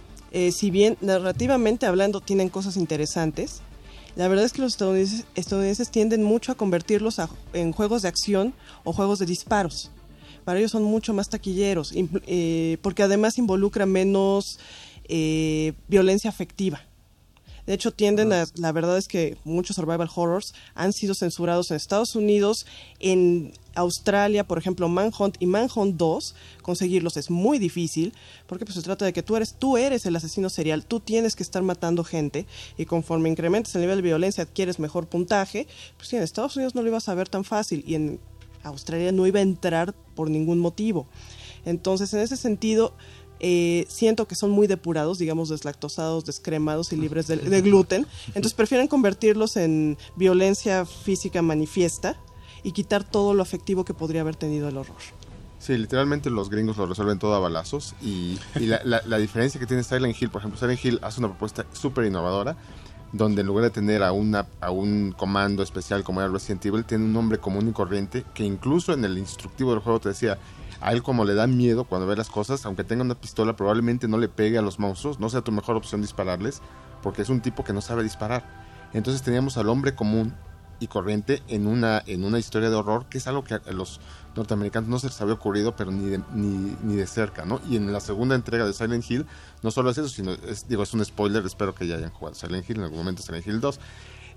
si bien narrativamente hablando tienen cosas interesantes, la verdad es que los estadounidenses tienden mucho a convertirlos en juegos de acción o juegos de disparos. para ellos son mucho más taquilleros, porque además involucra menos violencia afectiva. De hecho, la verdad es que muchos survival horrors han sido censurados en Estados Unidos, en Australia, por ejemplo, Manhunt y Manhunt 2, conseguirlos es muy difícil, porque pues se trata de que tú eres el asesino serial, tú tienes que estar matando gente, y conforme incrementas el nivel de violencia adquieres mejor puntaje. Pues sí, en Estados Unidos no lo ibas a ver tan fácil, y en Australia no iba a entrar por ningún motivo. Entonces, en ese sentido, siento que son muy depurados, digamos, deslactosados, descremados y libres de gluten. Entonces prefieren convertirlos en violencia física manifiesta y quitar todo lo afectivo que podría haber tenido el horror. Sí, literalmente los gringos lo resuelven todo a balazos, y la diferencia que tiene Silent Hill, por ejemplo, Silent Hill hace una propuesta súper innovadora, donde en lugar de tener a un comando especial como era Resident Evil, tiene un hombre común y corriente, que incluso en el instructivo del juego te decía, a él como le da miedo cuando ve las cosas, aunque tenga una pistola, probablemente no le pegue a los monstruos, no sea tu mejor opción dispararles, porque es un tipo que no sabe disparar. Entonces teníamos al hombre común y corriente en una historia de horror, que es algo que a los norteamericanos no se les había ocurrido, pero ni de cerca, ¿no? Y en la segunda entrega de Silent Hill, no solo es eso, sino, es un spoiler, espero que ya hayan jugado Silent Hill, en algún momento Silent Hill 2,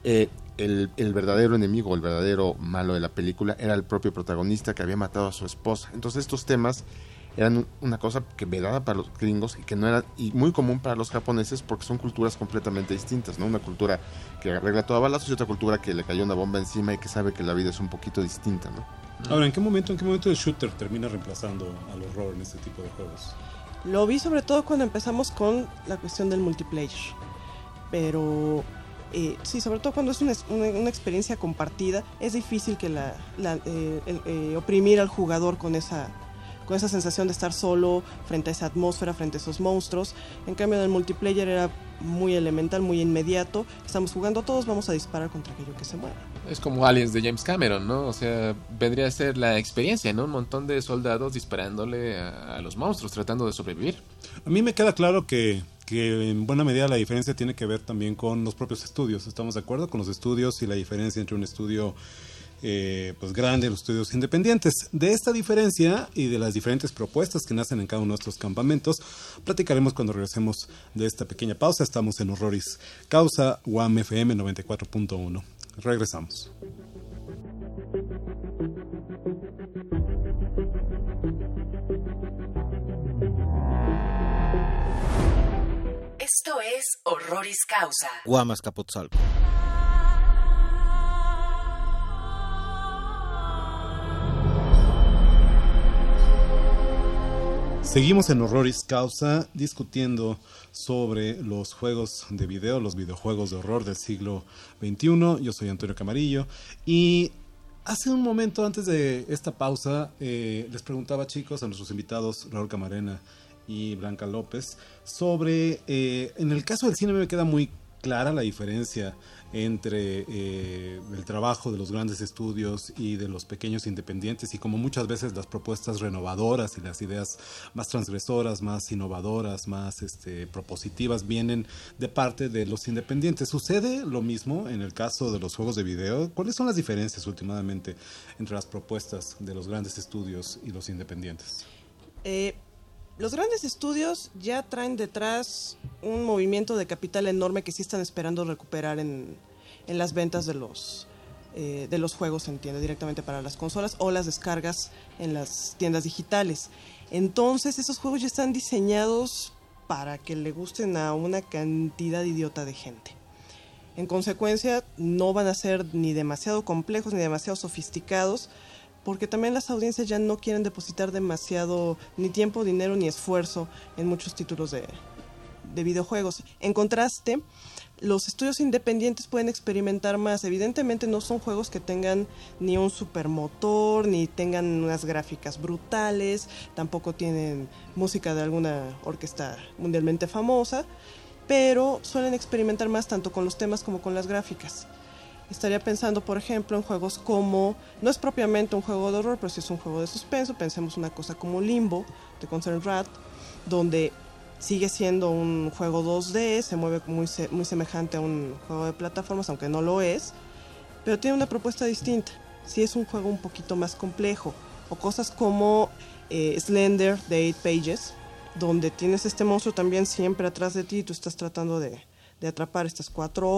el verdadero enemigo, el verdadero malo de la película era el propio protagonista que había matado a su esposa. Entonces estos temas eran una cosa que vedada para los gringos y que no era, y muy común para los japoneses, porque son culturas completamente distintas, ¿no? Una cultura que arregla todo a balazos y otra cultura que le cayó una bomba encima y que sabe que la vida es un poquito distinta, ¿no? Ahora, ¿en qué momento el shooter termina reemplazando al horror en este tipo de juegos? Lo vi sobre todo cuando empezamos con la cuestión del multiplayer, pero sí, sobre todo cuando es una experiencia compartida, es difícil que oprimir al jugador con esa sensación de estar solo frente a esa atmósfera, frente a esos monstruos. En cambio, en el multiplayer era muy elemental, muy inmediato. Estamos jugando todos, vamos a disparar contra aquello que se mueva. Es como Aliens de James Cameron, ¿no? O sea, vendría a ser la experiencia, ¿no? Un montón de soldados disparándole a los monstruos, tratando de sobrevivir. A mí me queda claro que en buena medida la diferencia tiene que ver también con los propios estudios. ¿Estamos de acuerdo con los estudios y la diferencia entre un estudio pues grande y los estudios independientes? De esta diferencia y de las diferentes propuestas que nacen en cada uno de estos campamentos platicaremos cuando regresemos de esta pequeña pausa. Estamos en Horroris Causa, UAM FM 94.1. Regresamos. Esto es Horroris Causa. Guamas Capotzalco. Seguimos en Horroris Causa discutiendo sobre los juegos de video, los videojuegos de horror del siglo XXI. Yo soy Antonio Camarillo y hace un momento antes de esta pausa les preguntaba, chicos, a nuestros invitados Raúl Camarena y Blanca López sobre, en el caso del cine me queda muy clara la diferencia entre el trabajo de los grandes estudios y de los pequeños independientes, y como muchas veces las propuestas renovadoras y las ideas más transgresoras, más innovadoras, más propositivas vienen de parte de los independientes. ¿Sucede lo mismo en el caso de los juegos de video? ¿Cuáles son las diferencias últimamente entre las propuestas de los grandes estudios y los independientes? Los grandes estudios ya traen detrás un movimiento de capital enorme que sí están esperando recuperar en las ventas de los juegos, se entiende, directamente para las consolas o las descargas en las tiendas digitales. Entonces esos juegos ya están diseñados para que le gusten a una cantidad idiota de gente. En consecuencia, no van a ser ni demasiado complejos ni demasiado sofisticados, porque también las audiencias ya no quieren depositar demasiado ni tiempo, dinero ni esfuerzo en muchos títulos de videojuegos. En contraste, los estudios independientes pueden experimentar más. Evidentemente no son juegos que tengan ni un supermotor, ni tengan unas gráficas brutales, tampoco tienen música de alguna orquesta mundialmente famosa, pero suelen experimentar más tanto con los temas como con las gráficas. Estaría pensando, por ejemplo, en juegos como, no es propiamente un juego de horror, pero sí es un juego de suspenso. Pensemos una cosa como Limbo, de Concerned Rat, donde sigue siendo un juego 2D, se mueve muy semejante a un juego de plataformas, aunque no lo es, pero tiene una propuesta distinta. Sí es un juego un poquito más complejo, o cosas como Slender de 8 Pages, donde tienes este monstruo también siempre atrás de ti y tú estás tratando de atrapar estas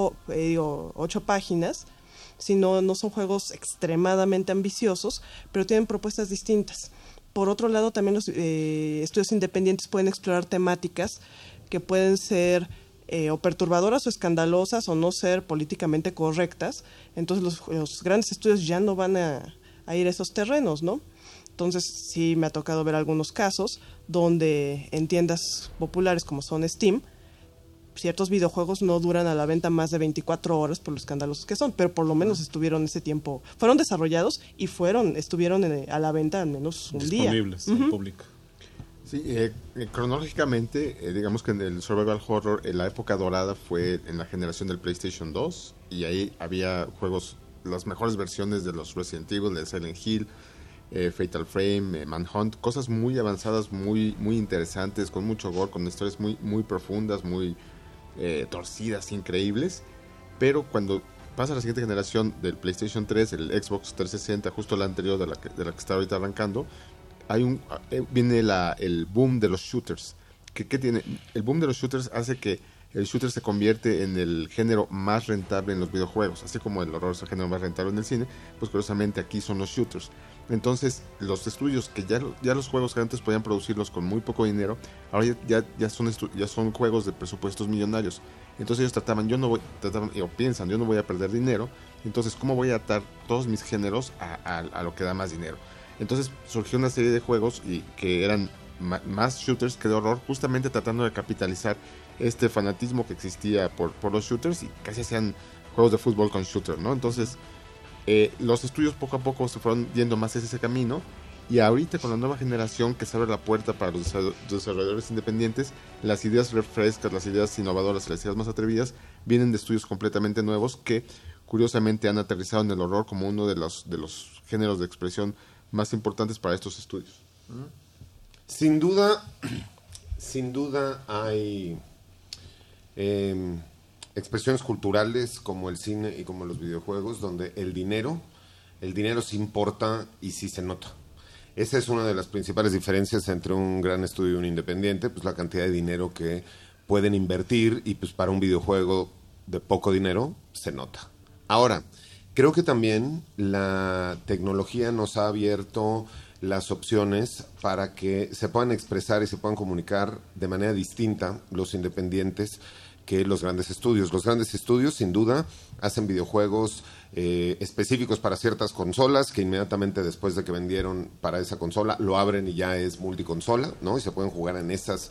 8 páginas. Si no son juegos extremadamente ambiciosos, pero tienen propuestas distintas. Por otro lado, también los estudios independientes pueden explorar temáticas que pueden ser o perturbadoras o escandalosas o no ser políticamente correctas. Entonces los grandes estudios ya no van a ir a esos terrenos, ¿no? Entonces sí me ha tocado ver algunos casos donde en tiendas populares como son Steam, ciertos videojuegos no duran a la venta más de 24 horas por los escandalosos que son, pero por lo menos estuvieron ese tiempo, fueron desarrollados y estuvieron a la venta al menos un día. Disponibles al público. Sí, cronológicamente, digamos que en el survival horror, la época dorada fue en la generación del PlayStation 2 y ahí había juegos, las mejores versiones de los Resident Evil, de Silent Hill, Fatal Frame, Manhunt, cosas muy avanzadas, muy, muy interesantes, con mucho gore, con historias muy, muy profundas, muy torcidas, increíbles. Pero cuando pasa la siguiente generación del PlayStation 3, el Xbox 360, justo la anterior de la que está ahorita arrancando, viene el boom de los shooters. ¿Qué tiene? El boom de los shooters hace que el shooter se convierte en el género más rentable en los videojuegos, así como el horror es el género más rentable en el cine. Pues curiosamente aquí son los shooters. Entonces los estudios que ya los juegos que antes podían producirlos con muy poco dinero, ahora ya son juegos de presupuestos millonarios. Entonces ellos piensan, yo no voy a perder dinero, entonces ¿cómo voy a atar todos mis géneros a lo que da más dinero? Entonces surgió una serie de juegos que eran más shooters que de horror, justamente tratando de capitalizar este fanatismo que existía por los shooters, y casi hacían juegos de fútbol con shooter, ¿no? Entonces los estudios poco a poco se fueron yendo más hacia ese camino, y ahorita con la nueva generación que se abre la puerta para los desarrolladores independientes, las ideas refrescas, las ideas innovadoras, las ideas más atrevidas vienen de estudios completamente nuevos que curiosamente han aterrizado en el horror como uno de los géneros de expresión más importantes para estos estudios. Sin duda hay expresiones culturales como el cine y como los videojuegos, donde el dinero sí importa y sí se nota. Esa es una de las principales diferencias entre un gran estudio y un independiente, pues la cantidad de dinero que pueden invertir, y pues para un videojuego de poco dinero se nota. Ahora, creo que también la tecnología nos ha abierto las opciones para que se puedan expresar y se puedan comunicar de manera distinta los independientes que los grandes estudios. Los grandes estudios, sin duda, hacen videojuegos específicos para ciertas consolas, que inmediatamente después de que vendieron para esa consola, lo abren y ya es multiconsola, ¿no? Y se pueden jugar en esas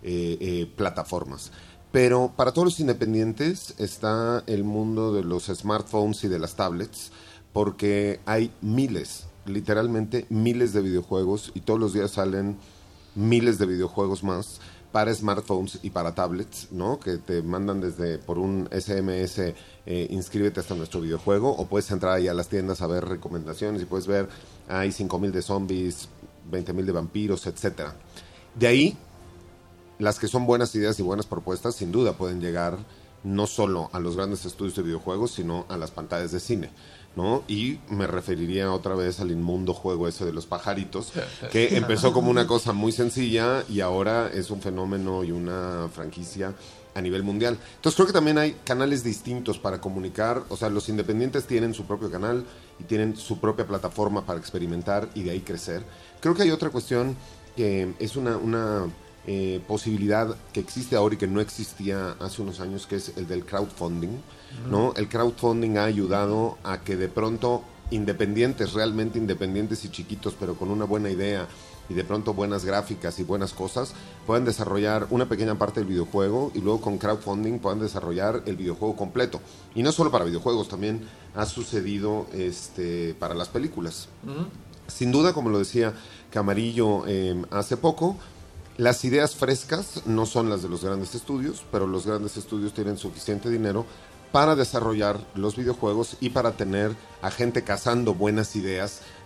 plataformas. Pero para todos los independientes está el mundo de los smartphones y de las tablets, porque hay literalmente miles de videojuegos, y todos los días salen miles de videojuegos más para smartphones y para tablets, ¿no? Que te mandan por un SMS, inscríbete hasta nuestro videojuego, o puedes entrar ahí a las tiendas a ver recomendaciones y puedes ver, hay 5,000 de zombies, 20,000 de vampiros, etcétera. De ahí, las que son buenas ideas y buenas propuestas, sin duda pueden llegar no solo a los grandes estudios de videojuegos, sino a las pantallas de cine, ¿no? Y me referiría otra vez al inmundo juego ese de los pajaritos, que empezó como una cosa muy sencilla y ahora es un fenómeno y una franquicia a nivel mundial. Entonces creo que también hay canales distintos para comunicar. O sea, los independientes tienen su propio canal y tienen su propia plataforma para experimentar y de ahí crecer. Creo que hay otra cuestión que es una posibilidad que existe ahora y que no existía hace unos años, que es el del crowdfunding, ¿no? El crowdfunding ha ayudado a que de pronto independientes, realmente independientes y chiquitos, pero con una buena idea y de pronto buenas gráficas y buenas cosas, puedan desarrollar una pequeña parte del videojuego, y luego con crowdfunding puedan desarrollar el videojuego completo. Y no solo para videojuegos, también ha sucedido para las películas. Sin duda, como lo decía Camarillo hace poco, las ideas frescas no son las de los grandes estudios, pero los grandes estudios tienen suficiente dinero para desarrollar los videojuegos y para tener a gente cazando buenas ideas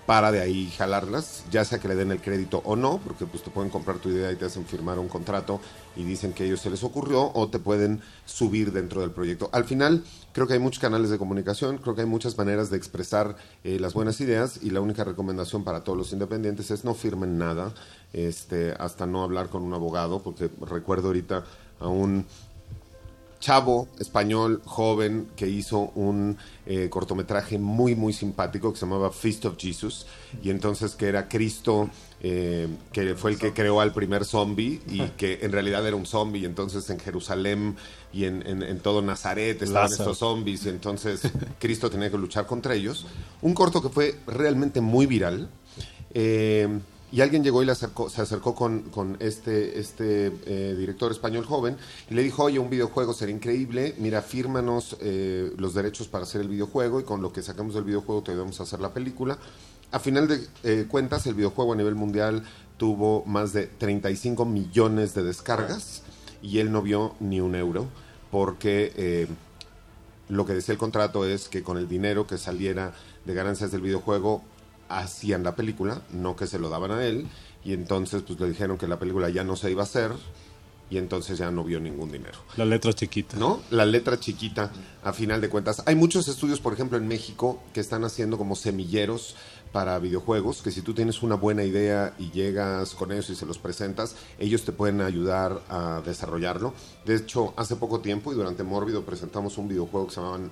para de ahí jalarlas, ya sea que le den el crédito o no, porque pues te pueden comprar tu idea y te hacen firmar un contrato y dicen que a ellos se les ocurrió, o te pueden subir dentro del proyecto. Al final, creo que hay muchos canales de comunicación, creo que hay muchas maneras de expresar las buenas ideas, y la única recomendación para todos los independientes es no firmen nada, hasta no hablar con un abogado, porque recuerdo ahorita a un chavo español joven que hizo un cortometraje muy muy simpático que se llamaba Feast of Jesus, y entonces que era Cristo, que fue el que creó al primer zombie, y que en realidad era un zombie, y entonces en Jerusalén y en todo Nazaret estaban estos zombies, y entonces Cristo tenía que luchar contra ellos. Un corto que fue realmente muy viral. Y alguien llegó y se acercó con este director español joven y le dijo: oye, un videojuego sería increíble, mira, fírmanos los derechos para hacer el videojuego, y con lo que saquemos del videojuego te ayudamos a hacer la película. A final de cuentas, el videojuego a nivel mundial tuvo más de 35 millones de descargas, y él no vio ni un euro, porque lo que decía el contrato es que con el dinero que saliera de ganancias del videojuego hacían la película, no que se lo daban a él, y entonces pues le dijeron que la película ya no se iba a hacer, y entonces ya no vio ningún dinero. La letra chiquita. ¿No? La letra chiquita, a final de cuentas. Hay muchos estudios, por ejemplo, en México, que están haciendo como semilleros para videojuegos, que si tú tienes una buena idea y llegas con ellos y se los presentas, ellos te pueden ayudar a desarrollarlo. De hecho, hace poco tiempo, y durante Mórbido, presentamos un videojuego que se llamaban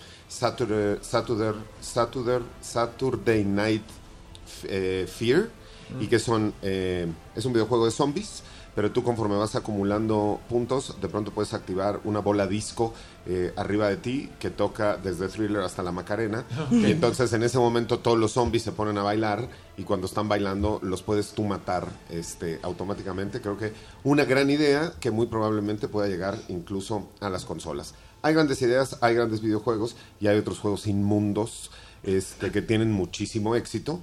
Saturday Night Fear, y que es un videojuego de zombies, pero tú, conforme vas acumulando puntos, de pronto puedes activar una bola disco arriba de ti que toca desde Thriller hasta la Macarena, y entonces en ese momento todos los zombies se ponen a bailar, y cuando están bailando los puedes tú matar automáticamente. Creo que una gran idea que muy probablemente pueda llegar incluso a las consolas. Hay grandes ideas, hay grandes videojuegos, y hay otros juegos inmundos que tienen muchísimo éxito.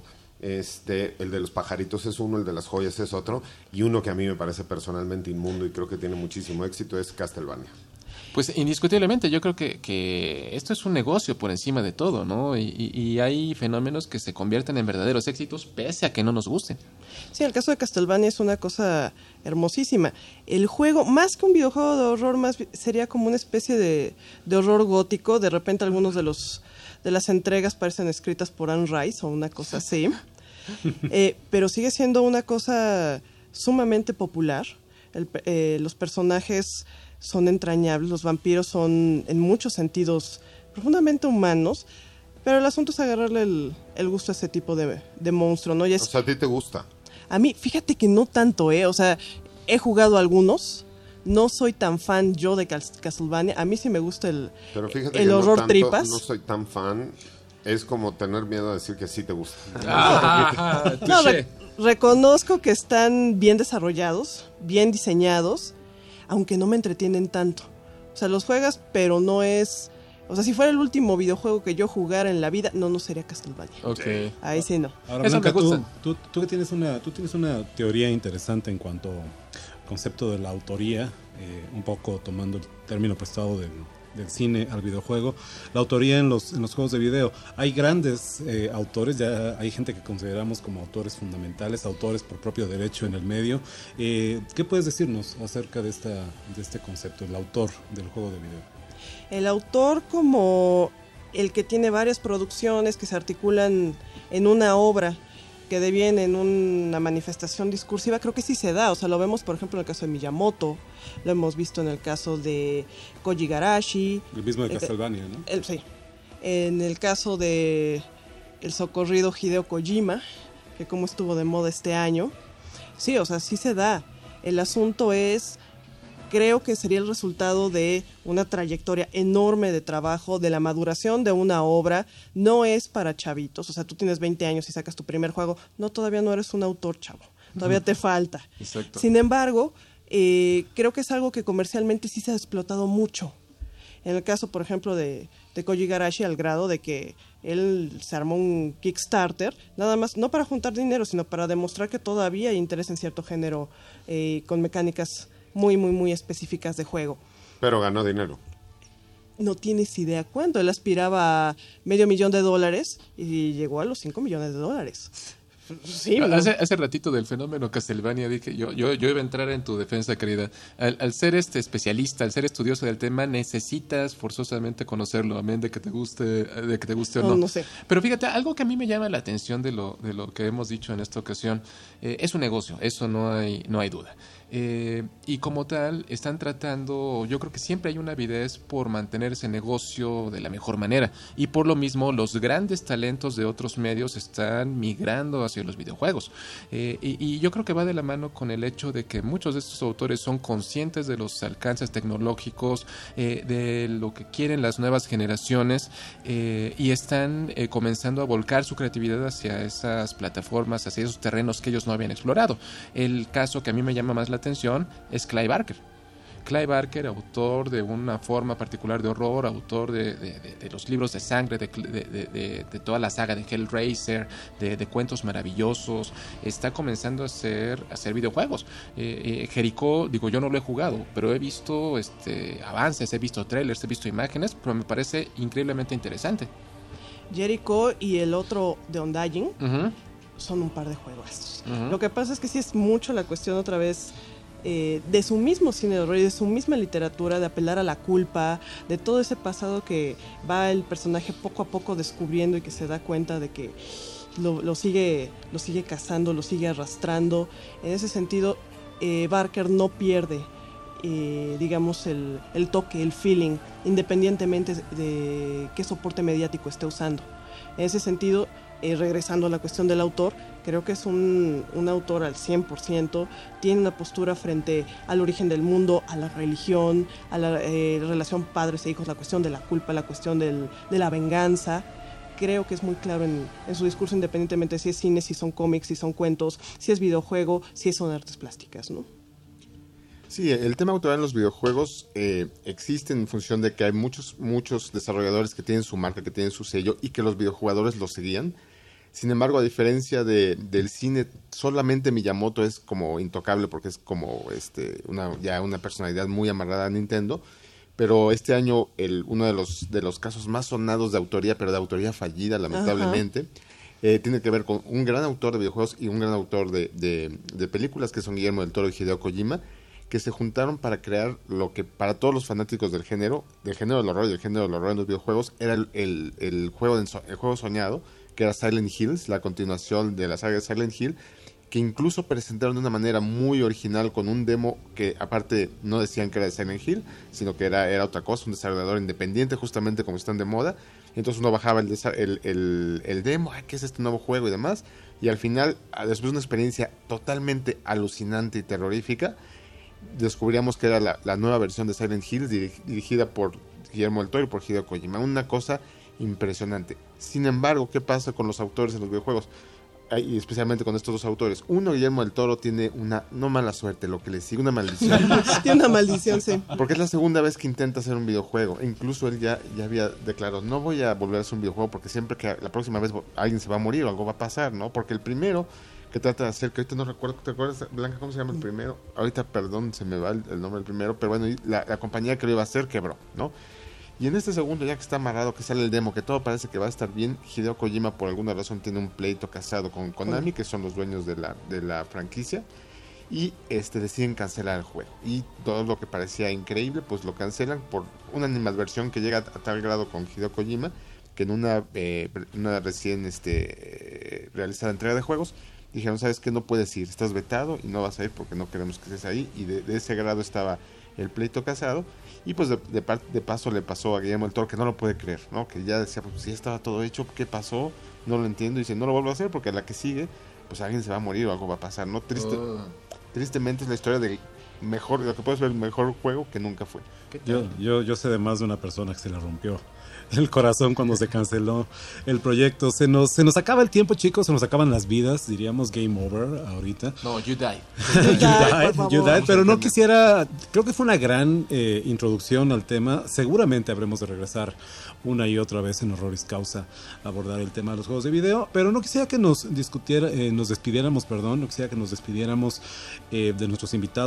El de los pajaritos es uno, el de las joyas es otro, y uno que a mí me parece personalmente inmundo y creo que tiene muchísimo éxito es Castlevania. Pues indiscutiblemente, yo creo que esto es un negocio por encima de todo, ¿no? Y hay fenómenos que se convierten en verdaderos éxitos pese a que no nos gusten. Sí, el caso de Castlevania es una cosa hermosísima. El juego, más que un videojuego de horror, más sería como una especie de horror gótico. De repente algunos de las entregas parecen escritas por Anne Rice o una cosa así. Pero sigue siendo una cosa sumamente popular. Los personajes son entrañables, los vampiros son en muchos sentidos profundamente humanos, pero el asunto es agarrarle el gusto a ese tipo de monstruo, ¿no? O sea, ¿a ti te gusta? A mí, fíjate que no tanto, o sea, he jugado algunos, no soy tan fan yo de Castlevania, a mí sí me gusta el horror no tripas. No soy tan fan, es como tener miedo a decir que sí te gusta. No, reconozco que están bien desarrollados, bien diseñados, aunque no me entretienen tanto. O sea, los juegas, pero no es... O sea, si fuera el último videojuego que yo jugara en la vida, no sería Castlevania. Okay. Ahí sí no. Ahora, eso Blanca, me gusta. tú que tienes una teoría interesante en cuanto al concepto de la autoría, un poco tomando el término prestado del cine al videojuego, la autoría en los juegos de video. Hay grandes autores, ya hay gente que consideramos como autores fundamentales, autores por propio derecho en el medio. ¿Qué puedes decirnos acerca de este concepto, el autor del juego de video? El autor como el que tiene varias producciones que se articulan en una obra que deviene en una manifestación discursiva, creo que sí se da. O sea, lo vemos, por ejemplo, en el caso de Miyamoto, lo hemos visto en el caso de Koji Igarashi. El mismo de Castlevania, ¿no? Sí. En el caso de el socorrido Hideo Kojima, que como estuvo de moda este año. Sí, o sea, sí se da. El asunto es... Creo que sería el resultado de una trayectoria enorme de trabajo, de la maduración de una obra. No es para chavitos, o sea, tú tienes 20 años y sacas tu primer juego. No, todavía no eres un autor, chavo. Todavía te falta. Exacto. Sin embargo, creo que es algo que comercialmente sí se ha explotado mucho. En el caso, por ejemplo, de Koji Igarashi, al grado de que él se armó un Kickstarter, nada más, no para juntar dinero, sino para demostrar que todavía hay interés en cierto género con mecánicas muy, muy, muy específicas de juego. Pero ganó dinero. no tienes idea cuánto. Él aspiraba a $500,000 y llegó a los $5 millones. Sí, hace ratito del fenómeno Castlevania dije, yo iba a entrar en tu defensa, querida. Al ser especialista, al ser estudioso del tema, necesitas forzosamente conocerlo, amén de que te guste o no. No sé. Pero fíjate, algo que a mí me llama la atención de lo que hemos dicho en esta ocasión, es un negocio, eso no hay duda. Y como tal, están tratando, yo creo que siempre hay una avidez por mantener ese negocio de la mejor manera. Y por lo mismo, los grandes talentos de otros medios están migrando hacia los videojuegos. Y yo creo que va de la mano con el hecho de que muchos de estos autores son conscientes de los alcances tecnológicos, de lo que quieren las nuevas generaciones, y están comenzando a volcar su creatividad hacia esas plataformas, hacia esos terrenos que ellos no habían explorado. El caso que a mí me llama más la atención es Clive Barker. Clive Barker, autor de una forma particular de horror, autor de los libros de sangre, de toda la saga de Hellraiser, de cuentos maravillosos, está comenzando a hacer videojuegos. Jericho, digo, yo no lo he jugado, pero he visto avances, he visto trailers, he visto imágenes, pero me parece increíblemente interesante. Jericho y el otro de Undying son un par de juegos. Lo que pasa es que sí es mucho la cuestión otra vez de su mismo cine de horror y de su misma literatura, de apelar a la culpa, de todo ese pasado que va el personaje poco a poco descubriendo y que se da cuenta de que lo sigue cazando, lo sigue arrastrando. En ese sentido, Barker no pierde digamos el toque, el feeling, independientemente de qué soporte mediático esté usando. En ese sentido, regresando a la cuestión del autor, creo que es un autor al 100%, tiene una postura frente al origen del mundo, a la religión, a la relación padres e hijos, la cuestión de la culpa, la cuestión de la venganza. Creo que es muy claro en su discurso, independientemente si es cine, si son cómics, si son cuentos, si es videojuego, si son artes plásticas, ¿no? Sí, el tema autoral en los videojuegos existe en función de que hay muchos desarrolladores que tienen su marca, que tienen su sello y que los videojugadores lo seguían. Sin embargo, a diferencia del cine, solamente Miyamoto es como intocable porque es como ya una personalidad muy amarrada a Nintendo. Pero este año uno de los casos más sonados de autoría, pero de autoría fallida, lamentablemente, tiene que ver con un gran autor de videojuegos y un gran autor de películas, que son Guillermo del Toro y Hideo Kojima, que se juntaron para crear lo que para todos los fanáticos del género del horror y del género del horror en los videojuegos era el juego soñado, que era Silent Hills, la continuación de la saga de Silent Hill, que incluso presentaron de una manera muy original con un demo que aparte no decían que era de Silent Hill, sino que era otra cosa, un desarrollador independiente, justamente como están de moda. Entonces uno bajaba el demo, ¿qué es este nuevo juego y demás? Y al final, después de una experiencia totalmente alucinante y terrorífica, descubríamos que era la nueva versión de Silent Hills dirigida por Guillermo del Toro y por Hideo Kojima. Una cosa impresionante. Sin embargo, ¿qué pasa con los autores en los videojuegos? Y especialmente con estos dos autores. Uno, Guillermo del Toro, tiene una, no mala suerte, lo que le sigue, una maldición. Tiene una maldición, sí. Porque es la segunda vez que intenta hacer un videojuego. E incluso él ya había declarado, no voy a volver a hacer un videojuego porque siempre que la próxima vez alguien se va a morir o algo va a pasar, ¿no? Porque el primero que trata de hacer, que ahorita no recuerdo, ¿te acuerdas, Blanca, cómo se llama el primero? Ahorita, perdón, se me va el nombre del primero, pero bueno, la compañía que lo iba a hacer quebró, ¿no? Y en este segundo, ya que está amarrado, que sale el demo, que todo parece que va a estar bien, Hideo Kojima por alguna razón tiene un pleito casado con Konami, que son los dueños de la franquicia, y deciden cancelar el juego. Y todo lo que parecía increíble, pues lo cancelan por una animadversión que llega a tal grado con Hideo Kojima, que en una recién realizada entrega de juegos, dijeron, ¿sabes qué? No puedes ir, estás vetado y no vas a ir porque no queremos que estés ahí. Y de ese grado estaba el pleito casado. Y pues de paso le pasó a Guillermo del Toro, que no lo puede creer, ¿no? Que ya decía, pues ya estaba todo hecho, ¿qué pasó? No lo entiendo. Y dice, no lo vuelvo a hacer porque a la que sigue, pues alguien se va a morir o algo va a pasar, ¿no? Tristemente es la historia del mejor, lo que puede ser el mejor juego que nunca fue. Yo sé de más de una persona que se le rompió el corazón cuando se canceló el proyecto. Se nos acaba el tiempo, chicos, se nos acaban las vidas, diríamos game over ahorita. No, you died. You died, pero no quisiera, creo que fue una gran introducción al tema. Seguramente habremos de regresar una y otra vez en Horroris Causa a abordar el tema de los juegos de video, pero no quisiera que nos despidiéramos de nuestros invitados y de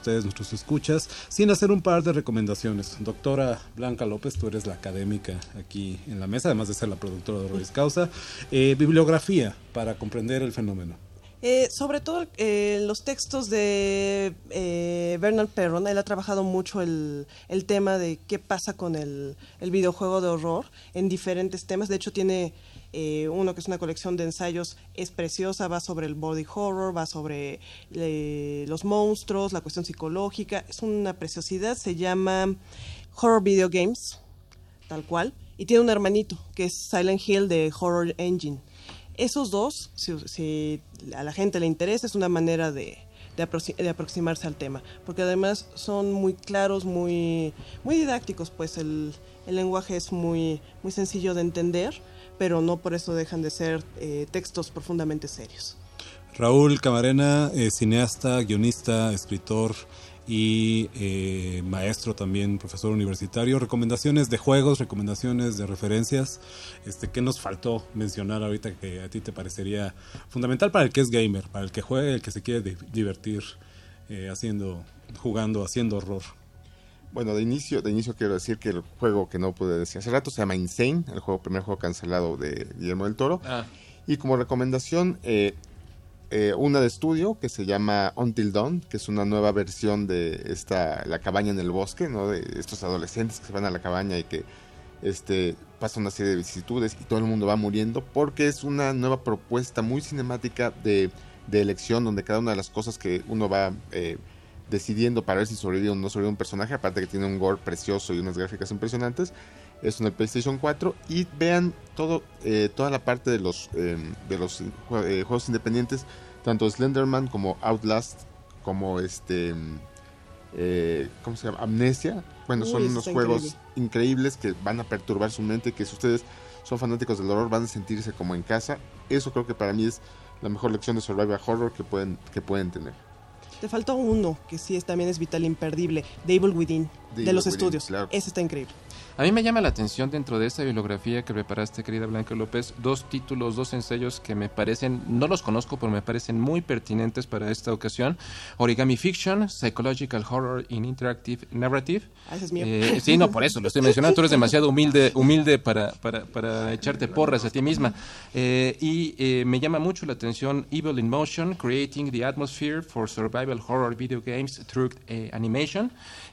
ustedes, nuestros escuchas, sin hacer un par de recomendaciones. Doctora Blanca López, tú eres la académica aquí en la mesa, además de ser la productora de Horroris Causa. Bibliografía para comprender el fenómeno. Sobre todo los textos de Bernard Perron. Él ha trabajado mucho el tema de qué pasa con el videojuego de horror en diferentes temas. De hecho tiene uno que es una colección de ensayos, es preciosa, va sobre el body horror, va sobre los monstruos, la cuestión psicológica, es una preciosidad. Se llama Horror Video Games, tal cual, y tiene un hermanito que es Silent Hill de Horror Engine. Esos dos, si a la gente le interesa, es una manera de aproximarse al tema, porque además son muy claros, muy didácticos, pues el lenguaje es muy sencillo de entender, pero no por eso dejan de ser textos profundamente serios. Raúl Camarena, cineasta, guionista, escritor y maestro también, profesor universitario. Recomendaciones de juegos, recomendaciones de referencias. ¿Qué nos faltó mencionar ahorita que a ti te parecería fundamental para el que es gamer, para el que juegue, el que se quiere divertir jugando, haciendo horror? Bueno, de inicio quiero decir que el juego que no pude decir hace rato se llama Insane, el primer juego cancelado de Guillermo del Toro. Y como recomendación, una de estudio que se llama Until Dawn, que es una nueva versión de La cabaña en el bosque, ¿no? De estos adolescentes que se van a la cabaña y que pasan una serie de vicisitudes y todo el mundo va muriendo, porque es una nueva propuesta muy cinemática de elección, donde cada una de las cosas que uno va decidiendo para ver si sobrevive o no sobrevive un personaje, aparte que tiene un gore precioso y unas gráficas impresionantes, es en el PlayStation 4. Y vean toda la parte de los juegos independientes, tanto Slenderman como Outlast, como ¿cómo se llama? Amnesia. Bueno, son unos juegos increíbles que van a perturbar su mente, que si ustedes son fanáticos del horror van a sentirse como en casa. Eso creo que para mí es la mejor lección de survival horror que pueden tener. Te faltó uno que sí también es vital, imperdible, The Evil Within, de los estudios. Claro. Ese está increíble. A mí me llama la atención dentro de esta bibliografía que preparaste, querida Blanca López, dos ensayos que me parecen, no los conozco, pero me parecen muy pertinentes para esta ocasión. Origami Fiction, Psychological Horror in Interactive Narrative. Ese es mío. Sí, no, por eso lo estoy mencionando. Tú eres demasiado humilde para echarte porras a ti misma. Me llama mucho la atención Evil in Motion, Creating the Atmosphere for Survival Horror Video Games Through Animation,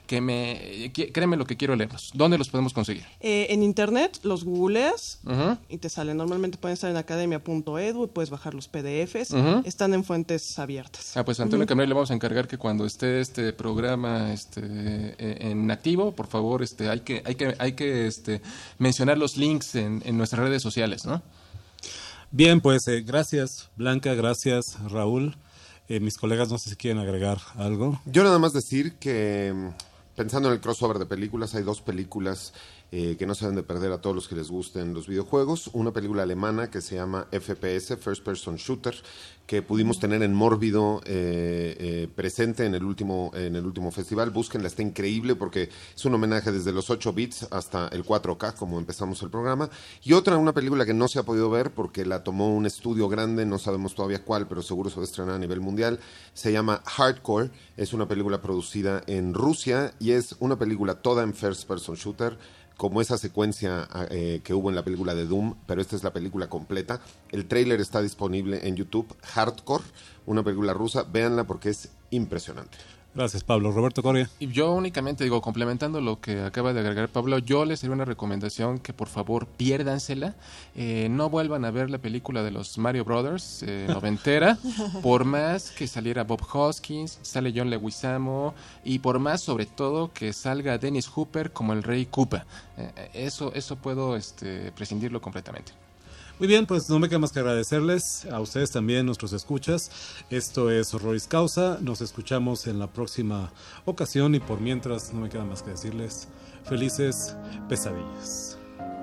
créeme lo que quiero leerlos. ¿Dónde los podemos conseguir? En internet los googleas y te salen. Normalmente pueden estar en academia.edu, puedes bajar los PDFs, están en fuentes abiertas. Pues Antonio Camarena, le vamos a encargar que cuando esté este programa en activo, por favor, hay que mencionar los links en nuestras redes sociales, ¿no? Bien, pues gracias Blanca, gracias Raúl. Mis colegas no sé si quieren agregar algo. Yo nada más decir que, pensando en el crossover de películas, hay dos películas que no se deben de perder a todos los que les gusten los videojuegos. Una película alemana que se llama FPS, First Person Shooter, que pudimos tener en Mórbido presente en el último festival. Búsquenla, está increíble porque es un homenaje desde los 8 bits hasta el 4K, como empezamos el programa. Y una película que no se ha podido ver porque la tomó un estudio grande, no sabemos todavía cuál, pero seguro se va a estrenar a nivel mundial. Se llama Hardcore, es una película producida en Rusia y es una película toda en First Person Shooter, como esa secuencia que hubo en la película de Doom, pero esta es la película completa. El tráiler está disponible en YouTube. Hardcore, una película rusa, véanla porque es impresionante. Gracias, Pablo. Roberto Coria. Y yo únicamente complementando lo que acaba de agregar Pablo, yo les haría una recomendación que por favor piérdansela, no vuelvan a ver la película de los Mario Brothers noventera, por más que saliera Bob Hoskins, sale John Leguizamo y por más sobre todo que salga Dennis Hopper como el Rey Koopa, eso puedo prescindirlo completamente. Muy bien, pues no me queda más que agradecerles a ustedes también, nuestros escuchas. Esto es Horroris Causa. Nos escuchamos en la próxima ocasión y por mientras no me queda más que decirles felices pesadillas.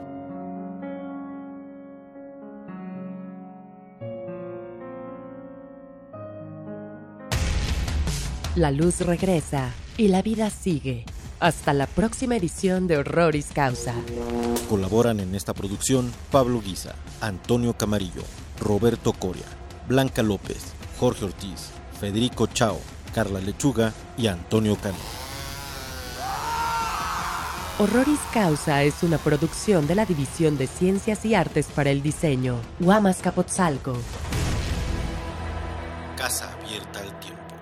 La luz regresa y la vida sigue. Hasta la próxima edición de Horroris Causa. Colaboran en esta producción Pablo Guisa, Antonio Camarillo, Roberto Coria, Blanca López, Jorge Ortiz, Federico Chao, Carla Lechuga y Antonio Cano. Horroris Causa es una producción de la División de Ciencias y Artes para el Diseño, Huamas Capotzalco. Casa abierta al tiempo.